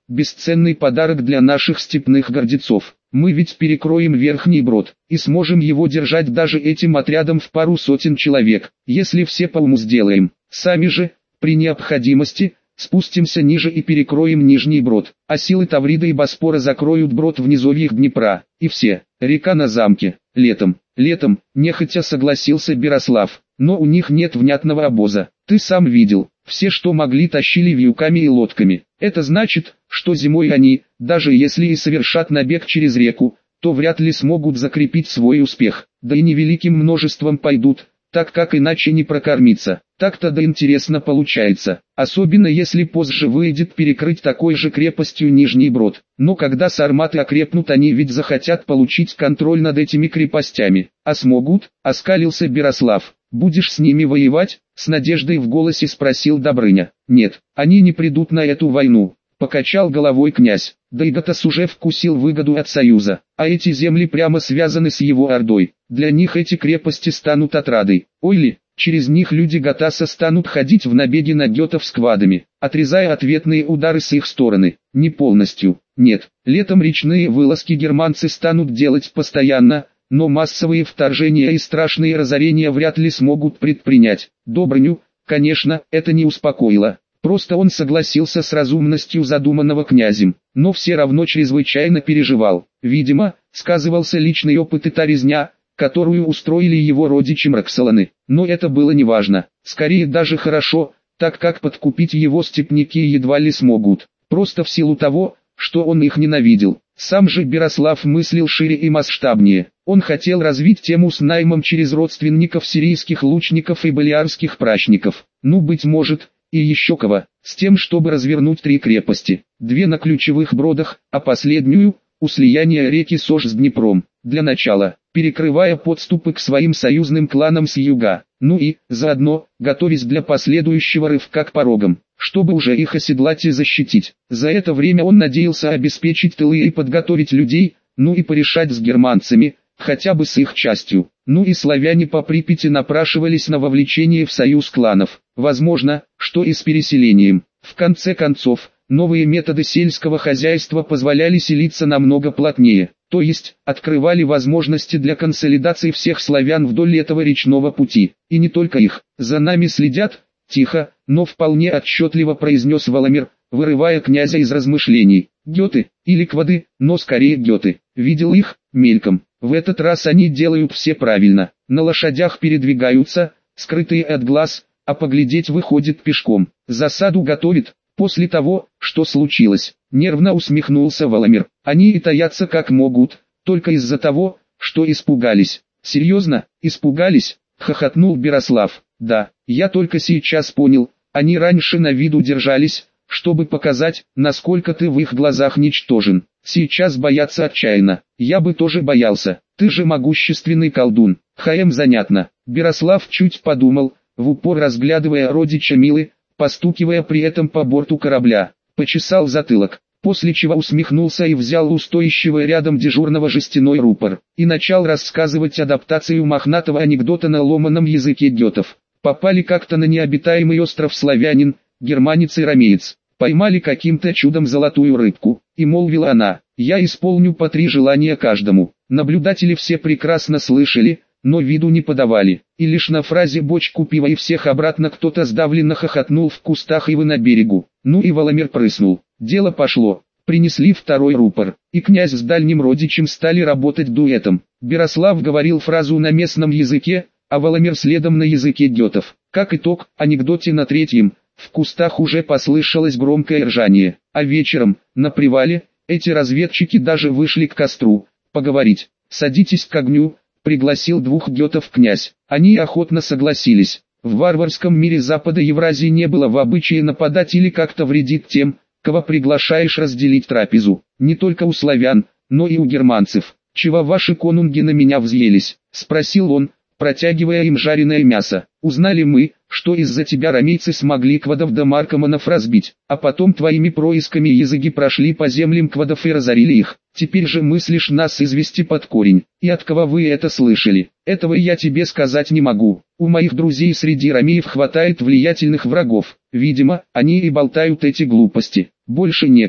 бесценный подарок для наших степных гордецов. Мы ведь перекроем Верхний Брод, и сможем его держать даже этим отрядом в пару сотен человек, если все по уму сделаем. Сами же, при необходимости, спустимся ниже и перекроем Нижний Брод, а силы Таврида и Боспора закроют брод в низовьях Днепра, и все. Река на замке. Летом, летом, нехотя согласился Берослав, но у них нет внятного обоза. Ты сам видел, все что могли тащили вьюками и лодками. Это значит, что зимой они, даже если и совершат набег через реку, то вряд ли смогут закрепить свой успех, да и невеликим множеством пойдут, так как иначе не прокормиться. Так-то да интересно получается, особенно если позже выйдет перекрыть такой же крепостью Нижний Брод. Но когда сарматы окрепнут, они ведь захотят получить контроль над этими крепостями. А смогут? Оскалился Берослав. Будешь с ними воевать? С надеждой в голосе спросил Добрыня. Нет, они не придут на эту войну. Покачал головой князь. Дайгатас уже вкусил выгоду от союза, а эти земли прямо связаны с его ордой. Для них эти крепости станут отрадой. Ой ли, через них люди Гатаса станут ходить в набеги на гетов с квадами, отрезая ответные удары с их стороны. Не полностью, нет. Летом речные вылазки германцы станут делать постоянно, но массовые вторжения и страшные разорения вряд ли смогут предпринять. Добрыню, конечно, это не успокоило. Просто он согласился с разумностью задуманного князем, но все равно чрезвычайно переживал. Видимо, сказывался личный опыт и та резня, которую устроили его родичи Роксоланы. Но это было неважно, скорее даже хорошо, так как подкупить его степняки едва ли смогут, просто в силу того, что он их ненавидел. Сам же Берослав мыслил шире и масштабнее. Он хотел развить тему с наймом через родственников сирийских лучников и балиарских прачников. Ну, быть может, и еще кого, с тем, чтобы развернуть три крепости, две на ключевых бродах, а последнюю, у слияния реки Сож с Днепром, для начала, перекрывая подступы к своим союзным кланам с юга, ну и, заодно, готовясь для последующего рывка к порогам, чтобы уже их оседлать и защитить. За это время он надеялся обеспечить тылы и подготовить людей, ну и порешать с германцами, хотя бы с их частью. Ну и славяне по Припяти напрашивались на вовлечение в союз кланов. Возможно, что и с переселением. В конце концов, новые методы сельского хозяйства позволяли селиться намного плотнее, то есть, открывали возможности для консолидации всех славян вдоль этого речного пути. И не только их. За нами следят, тихо, но вполне отчетливо произнес Воломир, вырывая князя из размышлений. Геты, или квады, но скорее геты. Видел их, мельком. В этот раз они делают все правильно. На лошадях передвигаются, скрытые от глаз, а поглядеть выходит пешком. Засаду готовит, после того, что случилось. Нервно усмехнулся Воломир. Они и таятся как могут, только из-за того, что испугались. Серьезно, испугались? Хохотнул Берослав. Да, я только сейчас понял, они раньше на виду держались, чтобы показать, насколько ты в их глазах ничтожен. Сейчас боятся отчаянно. Я бы тоже боялся. Ты же могущественный колдун. Хаем занятно. Берослав чуть подумал, в упор разглядывая родича Милы, постукивая при этом по борту корабля. Почесал затылок, после чего усмехнулся и взял у стоящего рядом дежурного жестяной рупор, и начал рассказывать адаптацию мохнатого анекдота на ломаном языке гетов. Попали как-то на необитаемый остров славянин, германец и ромеец. Поймали каким-то чудом золотую рыбку, и молвила она: «Я исполню по три желания каждому». Наблюдатели все прекрасно слышали, но виду не подавали, и лишь на фразе «бочку пива и всех обратно» кто-то сдавленно хохотнул в кустах ивы на берегу. Ну и Воломир прыснул. Дело пошло. Принесли второй рупор, и князь с дальним родичем стали работать дуэтом. Берослав говорил фразу на местном языке, а Воломир следом на языке гетов. Как итог, анекдоте на третьем, в кустах уже послышалось громкое ржание, а вечером, на привале, эти разведчики даже вышли к костру, поговорить. «Садитесь к огню», — пригласил двух гетов князь. Они охотно согласились. В варварском мире Запада Евразии не было в обычае нападать или как-то вредить тем, кого приглашаешь разделить трапезу. Не только у славян, но и у германцев. «Чего ваши конунги на меня взъелись?» — спросил он, протягивая им жареное мясо. «Узнали мы, что из-за тебя ромейцы смогли квадов да маркоманов разбить, а потом твоими происками языки прошли по землям квадов и разорили их. Теперь же мыслишь нас извести под корень. И от кого вы это слышали? Этого я тебе сказать не могу. У моих друзей среди ромеев хватает влиятельных врагов. Видимо, они и болтают эти глупости. Больше некому».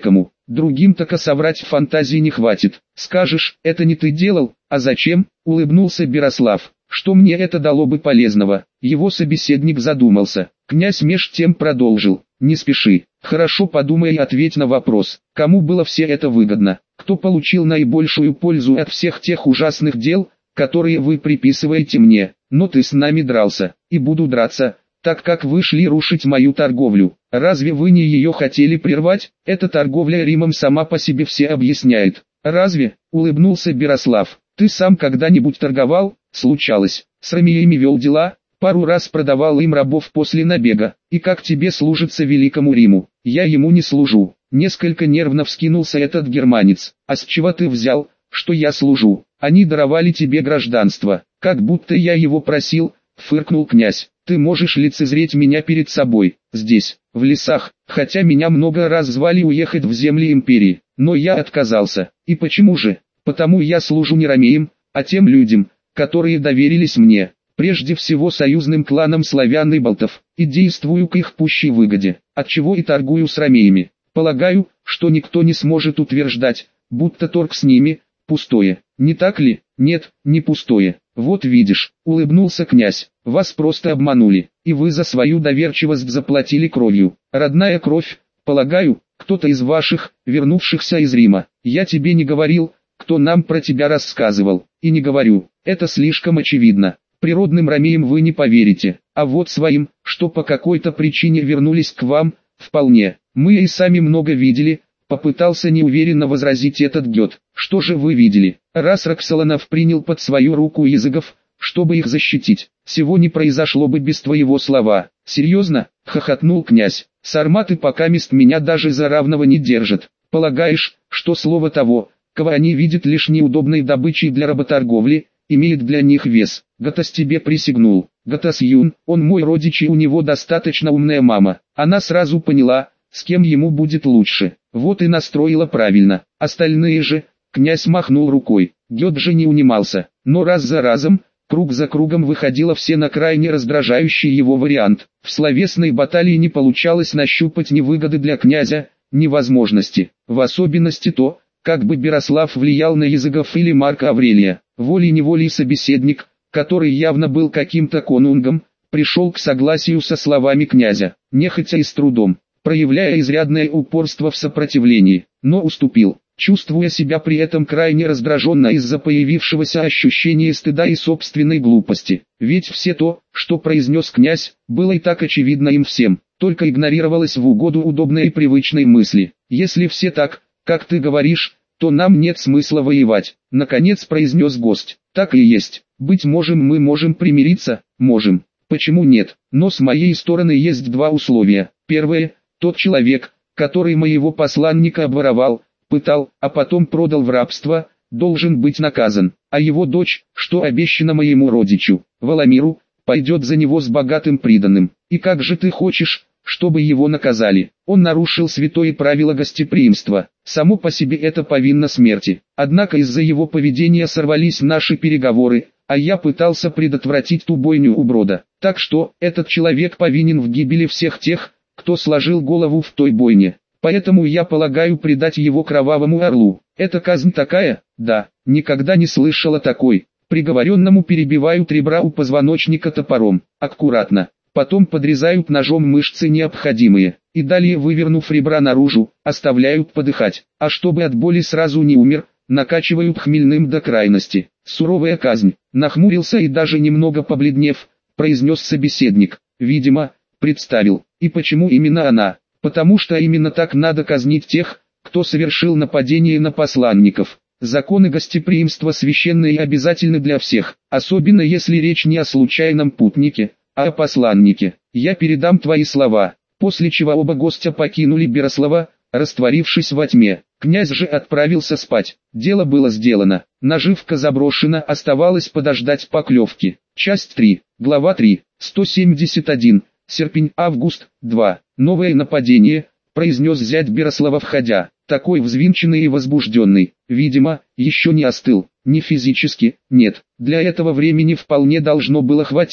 другим так соврать фантазии не хватит. Скажешь, это не ты делал, а зачем? Улыбнулся Берослав. Что мне это дало бы полезного? Его собеседник задумался. Князь меж тем продолжил. Не спеши. Хорошо подумай и ответь на вопрос. Кому было все это выгодно? Кто получил наибольшую пользу от всех тех ужасных дел, которые вы приписываете мне? Но ты с нами дрался, и буду драться, так как вы шли рушить мою торговлю. Разве вы не ее хотели прервать? Эта торговля Римом сама по себе все объясняет. Разве? Улыбнулся Берослав. Ты сам когда-нибудь торговал? Случалось. С ромеями вел дела, пару раз продавал им рабов после набега. И как тебе служится великому Риму? Я ему не служу. Несколько нервно вскинулся этот германец. А с чего ты взял, что я служу? Они даровали тебе гражданство, как будто я его просил, фыркнул князь. Ты можешь лицезреть меня перед собой, здесь, в лесах, хотя меня много раз звали уехать в земли империи, но я отказался. И почему же? Потому я служу не ромеям, а тем людям, которые доверились мне, прежде всего союзным кланам славян и балтов, и действую к их пущей выгоде, отчего и торгую с ромеями. Полагаю, что никто не сможет утверждать, будто торг с ними – пустое. Не так ли? Нет, не пустое. Вот видишь, улыбнулся князь, вас просто обманули, и вы за свою доверчивость заплатили кровью. Родная кровь, полагаю, кто-то из ваших, вернувшихся из Рима. Я тебе не говорил, кто нам про тебя рассказывал, и не говорю, это слишком очевидно. Природным ромеям вы не поверите, а вот своим, что по какой-то причине вернулись к вам, вполне. Мы и сами много видели. Попытался неуверенно возразить этот Гёд. Что же вы видели? Раз Роксоланов принял под свою руку языков, чтобы их защитить, всего не произошло бы без твоего слова. Серьезно? Хохотнул князь. Сарматы покамест меня даже за равного не держат. Полагаешь, что слово того, кого они видят лишь неудобной добычей для работорговли, имеет для них вес? Гатас тебе присягнул. Гатас юн, он мой родич, и у него достаточно умная мама. Она сразу поняла, с кем ему будет лучше. Вот и настроила правильно. Остальные же, князь махнул рукой. Гёд же не унимался, но раз за разом, круг за кругом выходило все на крайне раздражающий его вариант. В словесной баталии не получалось нащупать ни выгоды для князя, ни возможности. В особенности то, как бы Берослав влиял на Языков или Марка Аврелия. Волей-неволей собеседник, который явно был каким-то конунгом, пришел к согласию со словами князя, нехотя и с трудом, проявляя изрядное упорство в сопротивлении, но уступил, чувствуя себя при этом крайне раздраженно из-за появившегося ощущения стыда и собственной глупости. Ведь все то, что произнес князь, было и так очевидно им всем, только игнорировалось в угоду удобной и привычной мысли. Если все так, как ты говоришь, то нам нет смысла воевать, наконец произнес гость. Так и есть, быть можем мы можем примириться, можем. Почему нет? Но с моей стороны есть два условия. Первое. Тот человек, который моего посланника обворовал, пытал, а потом продал в рабство, должен быть наказан, а его дочь, что обещано моему родичу, Валамиру, пойдет за него с богатым приданым. И как же ты хочешь, чтобы его наказали? Он нарушил святое правило гостеприимства, само по себе это повинно смерти. Однако из-за его поведения сорвались наши переговоры, а я пытался предотвратить ту бойню у брода. Так что, этот человек повинен в гибели всех тех, кто сложил голову в той бойне. Поэтому я полагаю предать его кровавому орлу. Это казнь такая? Да, никогда не слышала такой. Приговоренному перебивают ребра у позвоночника топором, аккуратно. Потом подрезают ножом мышцы необходимые, и далее, вывернув ребра наружу, оставляют подыхать. А чтобы от боли сразу не умер, накачивают хмельным до крайности. Суровая казнь. Нахмурился и даже немного побледнев, произнес собеседник. Видимо, представил. И почему именно она? Потому что именно так надо казнить тех, кто совершил нападение на посланников. Законы гостеприимства священны и обязательны для всех, особенно если речь не о случайном путнике, а о посланнике. Я передам твои слова, после чего оба гостя покинули Берослава, растворившись во тьме. Князь же отправился спать. Дело было сделано, наживка заброшена, оставалось подождать поклевки. Часть три, глава три, сто семьдесят один. Серпень-август, два. Новое нападение, произнес зять Берослава входя, такой взвинченный и возбужденный, видимо, еще не остыл, не физически, нет, для этого времени вполне должно было хватить.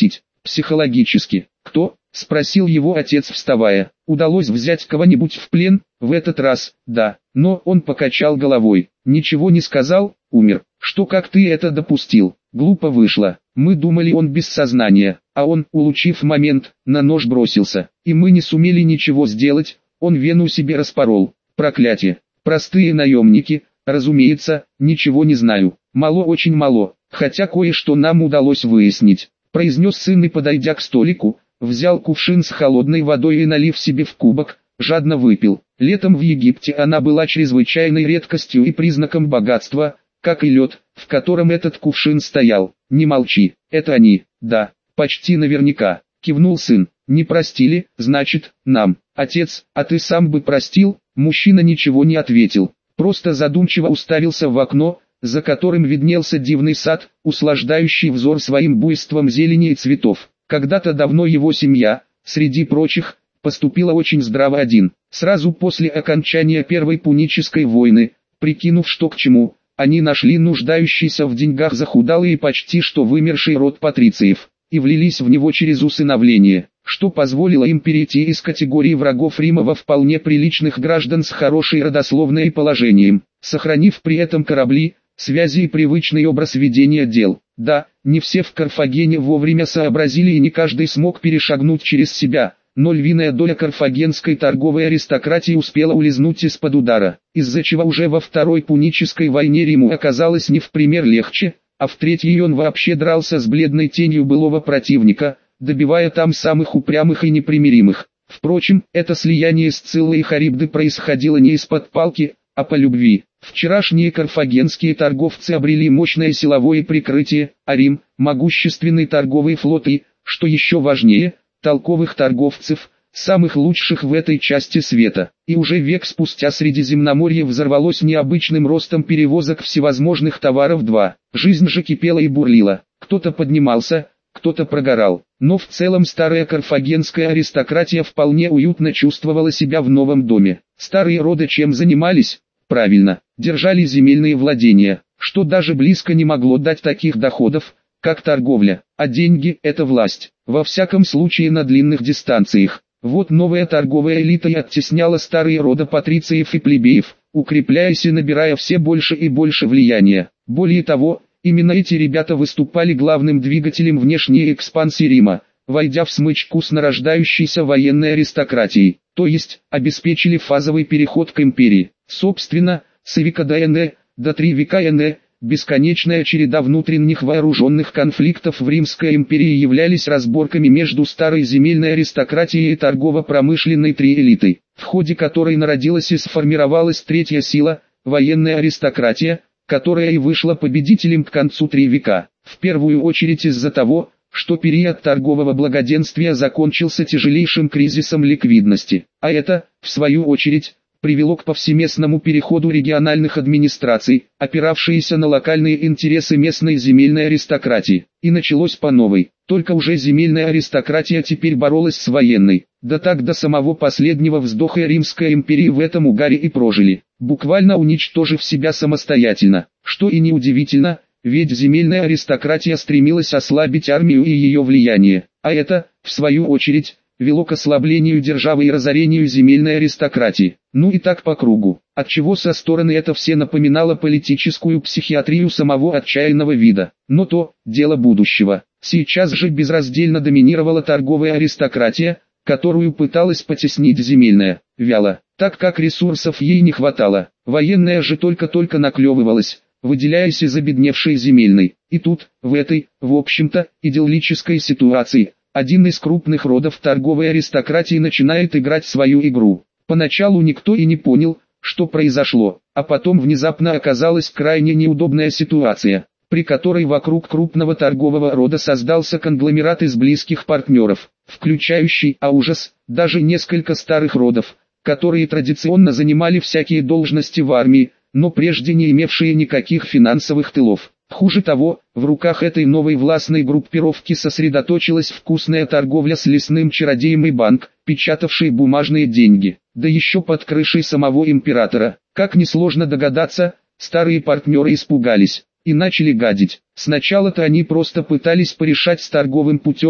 психологически. Кто? Спросил его отец, вставая. Удалось взять кого-нибудь в плен? В этот раз, да. Но он покачал головой. Ничего не сказал, умер. Что, как ты это допустил? Глупо вышло. Мы думали, он без сознания, а он, улучив момент, на нож бросился. И мы не сумели ничего сделать, он вену себе распорол. Проклятие. Простые наемники, разумеется, ничего не знаю. Мало, очень мало, хотя кое-что нам удалось выяснить. Произнес сын и, подойдя к столику, взял кувшин с холодной водой и, налив себе в кубок, жадно выпил. Летом в Египте она была чрезвычайной редкостью и признаком богатства, как и лед, в котором этот кувшин стоял. Не молчи, это они, да, почти наверняка, кивнул сын. Не простили, значит, нам. Отец, а ты сам бы простил? Мужчина ничего не ответил, просто задумчиво уставился в окно, за которым виднелся дивный сад, услаждающий взор своим буйством зелени и цветов. Когда-то давно его семья, среди прочих, поступила очень здраво один. Сразу после окончания Первой Пунической войны, прикинув что к чему, они нашли нуждающийся в деньгах захудалый и почти что вымерший род патрициев, и влились в него через усыновление, что позволило им перейти из категории врагов Рима во вполне приличных граждан с хорошей родословной и положением, сохранив при этом корабли, связи и привычный образ ведения дел. Да, не все в Карфагене вовремя сообразили и не каждый смог перешагнуть через себя, но львиная доля карфагенской торговой аристократии успела улизнуть из-под удара, из-за чего уже во Второй Пунической войне Риму оказалось не в пример легче, а в третьей он вообще дрался с бледной тенью былого противника, добивая там самых упрямых и непримиримых. Впрочем, это слияние Сциллы и Харибды происходило не из-под палки, а по любви. Вчерашние карфагенские торговцы обрели мощное силовое прикрытие, а Рим – могущественный торговый флот и, что еще важнее, толковых торговцев, самых лучших в этой части света. И уже век спустя Средиземноморье взорвалось необычным ростом перевозок всевозможных товаров. Два. Жизнь же кипела и бурлила. Кто-то поднимался, кто-то прогорал. Но в целом старая карфагенская аристократия вполне уютно чувствовала себя в новом доме. Старые роды чем занимались? Правильно, держали земельные владения, что даже близко не могло дать таких доходов, как торговля, а деньги – это власть, во всяком случае на длинных дистанциях. Вот новая торговая элита и оттесняла старые роды патрициев и плебеев, укрепляясь и набирая все больше и больше влияния. Более того, именно эти ребята выступали главным двигателем внешней экспансии Рима, войдя в смычку с нарождающейся военной аристократией, то есть обеспечили фазовый переход к империи. Собственно, с века до Н, до три века Н, бесконечная череда внутренних вооруженных конфликтов в Римской империи являлись разборками между старой земельной аристократией и торгово-промышленной триэлитой, в ходе которой народилась и сформировалась третья сила, военная аристократия, которая и вышла победителем к концу три века, в первую очередь из-за того, что период торгового благоденствия закончился тяжелейшим кризисом ликвидности, а это, в свою очередь, привело к повсеместному переходу региональных администраций, опиравшиеся на локальные интересы местной земельной аристократии, и началось по новой, только уже земельная аристократия теперь боролась с военной, да так до самого последнего вздоха Римской империи в этом угаре и прожили, буквально уничтожив себя самостоятельно, что и неудивительно, ведь земельная аристократия стремилась ослабить армию и ее влияние, а это, в свою очередь, вело к ослаблению державы и разорению земельной аристократии. Ну и так по кругу, отчего со стороны это все напоминало политическую психиатрию самого отчаянного вида. Но то, дело будущего. Сейчас же безраздельно доминировала торговая аристократия, которую пыталась потеснить земельная, вяло, так как ресурсов ей не хватало. Военная же только-только наклевывалась, выделяясь из обедневшей земельной. И тут, в этой, в общем-то, идиллической ситуации, один из крупных родов торговой аристократии начинает играть свою игру. Поначалу никто и не понял, что произошло, а потом внезапно оказалась крайне неудобная ситуация, при которой вокруг крупного торгового рода создался конгломерат из близких партнеров, включающий, а ужас, даже несколько старых родов, которые традиционно занимали всякие должности в армии, но прежде не имевшие никаких финансовых тылов. Хуже того, в руках этой новой властной группировки сосредоточилась вкусная торговля с лесным чародеем и банк, печатавший бумажные деньги, да еще под крышей самого императора. Как несложно догадаться, старые партнеры испугались и начали гадить. Сначала-то они просто пытались порешать с торговым путем,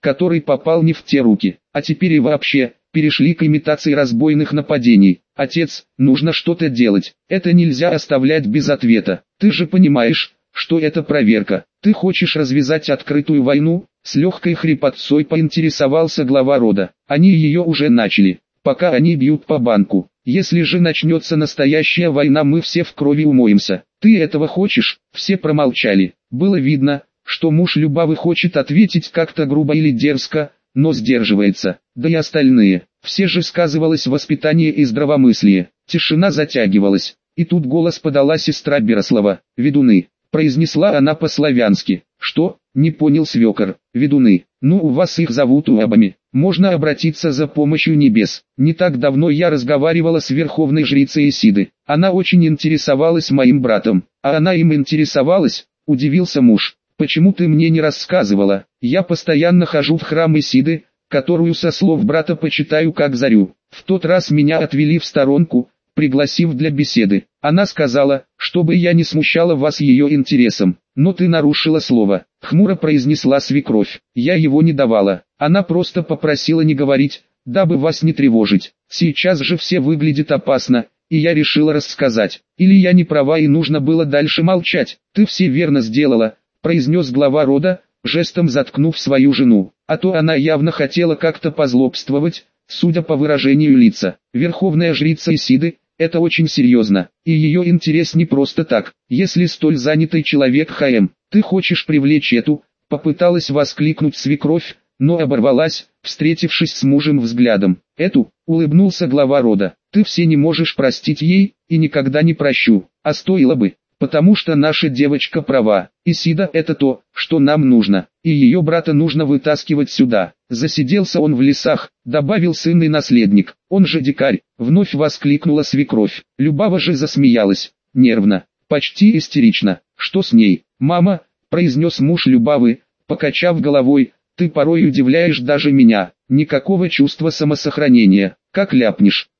который попал не в те руки, а теперь и вообще, перешли к имитации разбойных нападений. Отец, нужно что-то делать, это нельзя оставлять без ответа. Ты же понимаешь, что это проверка. Ты хочешь развязать открытую войну? С легкой хрипотцой поинтересовался глава рода. Они ее уже начали, пока они бьют по банку. Если же начнется настоящая война, мы все в крови умоемся. Ты этого хочешь? Все промолчали. Было видно, что муж Любавы хочет ответить как-то грубо или дерзко, но сдерживается. Да и остальные. Все же сказывалось воспитание и здравомыслие. Тишина затягивалась. И тут голос подала сестра Берослава. «Ведуны», — произнесла она по-славянски. «Что?» — не понял свекор. «Ведуны. Ну, у вас их зовут уабами. Можно обратиться за помощью небес. Не так давно я разговаривала с верховной жрицей Исиды. Она очень интересовалась моим братом. А она им интересовалась?» — удивился муж. «Почему ты мне не рассказывала? Я постоянно хожу в храм Исиды, которую со слов брата почитаю как зарю. В тот раз меня отвели в сторонку, пригласив для беседы. Она сказала, чтобы я не смущала вас ее интересом. Но ты нарушила слово», — хмуро произнесла свекровь. «Я его не давала. Она просто попросила не говорить, дабы вас не тревожить. Сейчас же все выглядит опасно, и я решила рассказать. Или я не права и нужно было дальше молчать?» «Ты все верно сделала», — произнес глава рода, жестом заткнув свою жену. А то она явно хотела как-то позлобствовать, судя по выражению лица. Верховная жрица Исиды — это очень серьезно, и ее интерес не просто так. Если столь занятый человек ХМ, ты хочешь привлечь эту, попыталась воскликнуть свекровь, но оборвалась, встретившись с мужем взглядом. «Эту», — улыбнулся глава рода, — «ты все не можешь простить ей, и никогда не прощу, а стоило бы». Потому что наша девочка права, Исида — это то, что нам нужно, и ее брата нужно вытаскивать сюда. Засиделся он в лесах, добавил сын и наследник, он же дикарь, вновь воскликнула свекровь. Любава же засмеялась, нервно, почти истерично. «Что с ней, мама?» — произнес муж Любавы, покачав головой. «Ты порой удивляешь даже меня, никакого чувства самосохранения, как ляпнешь».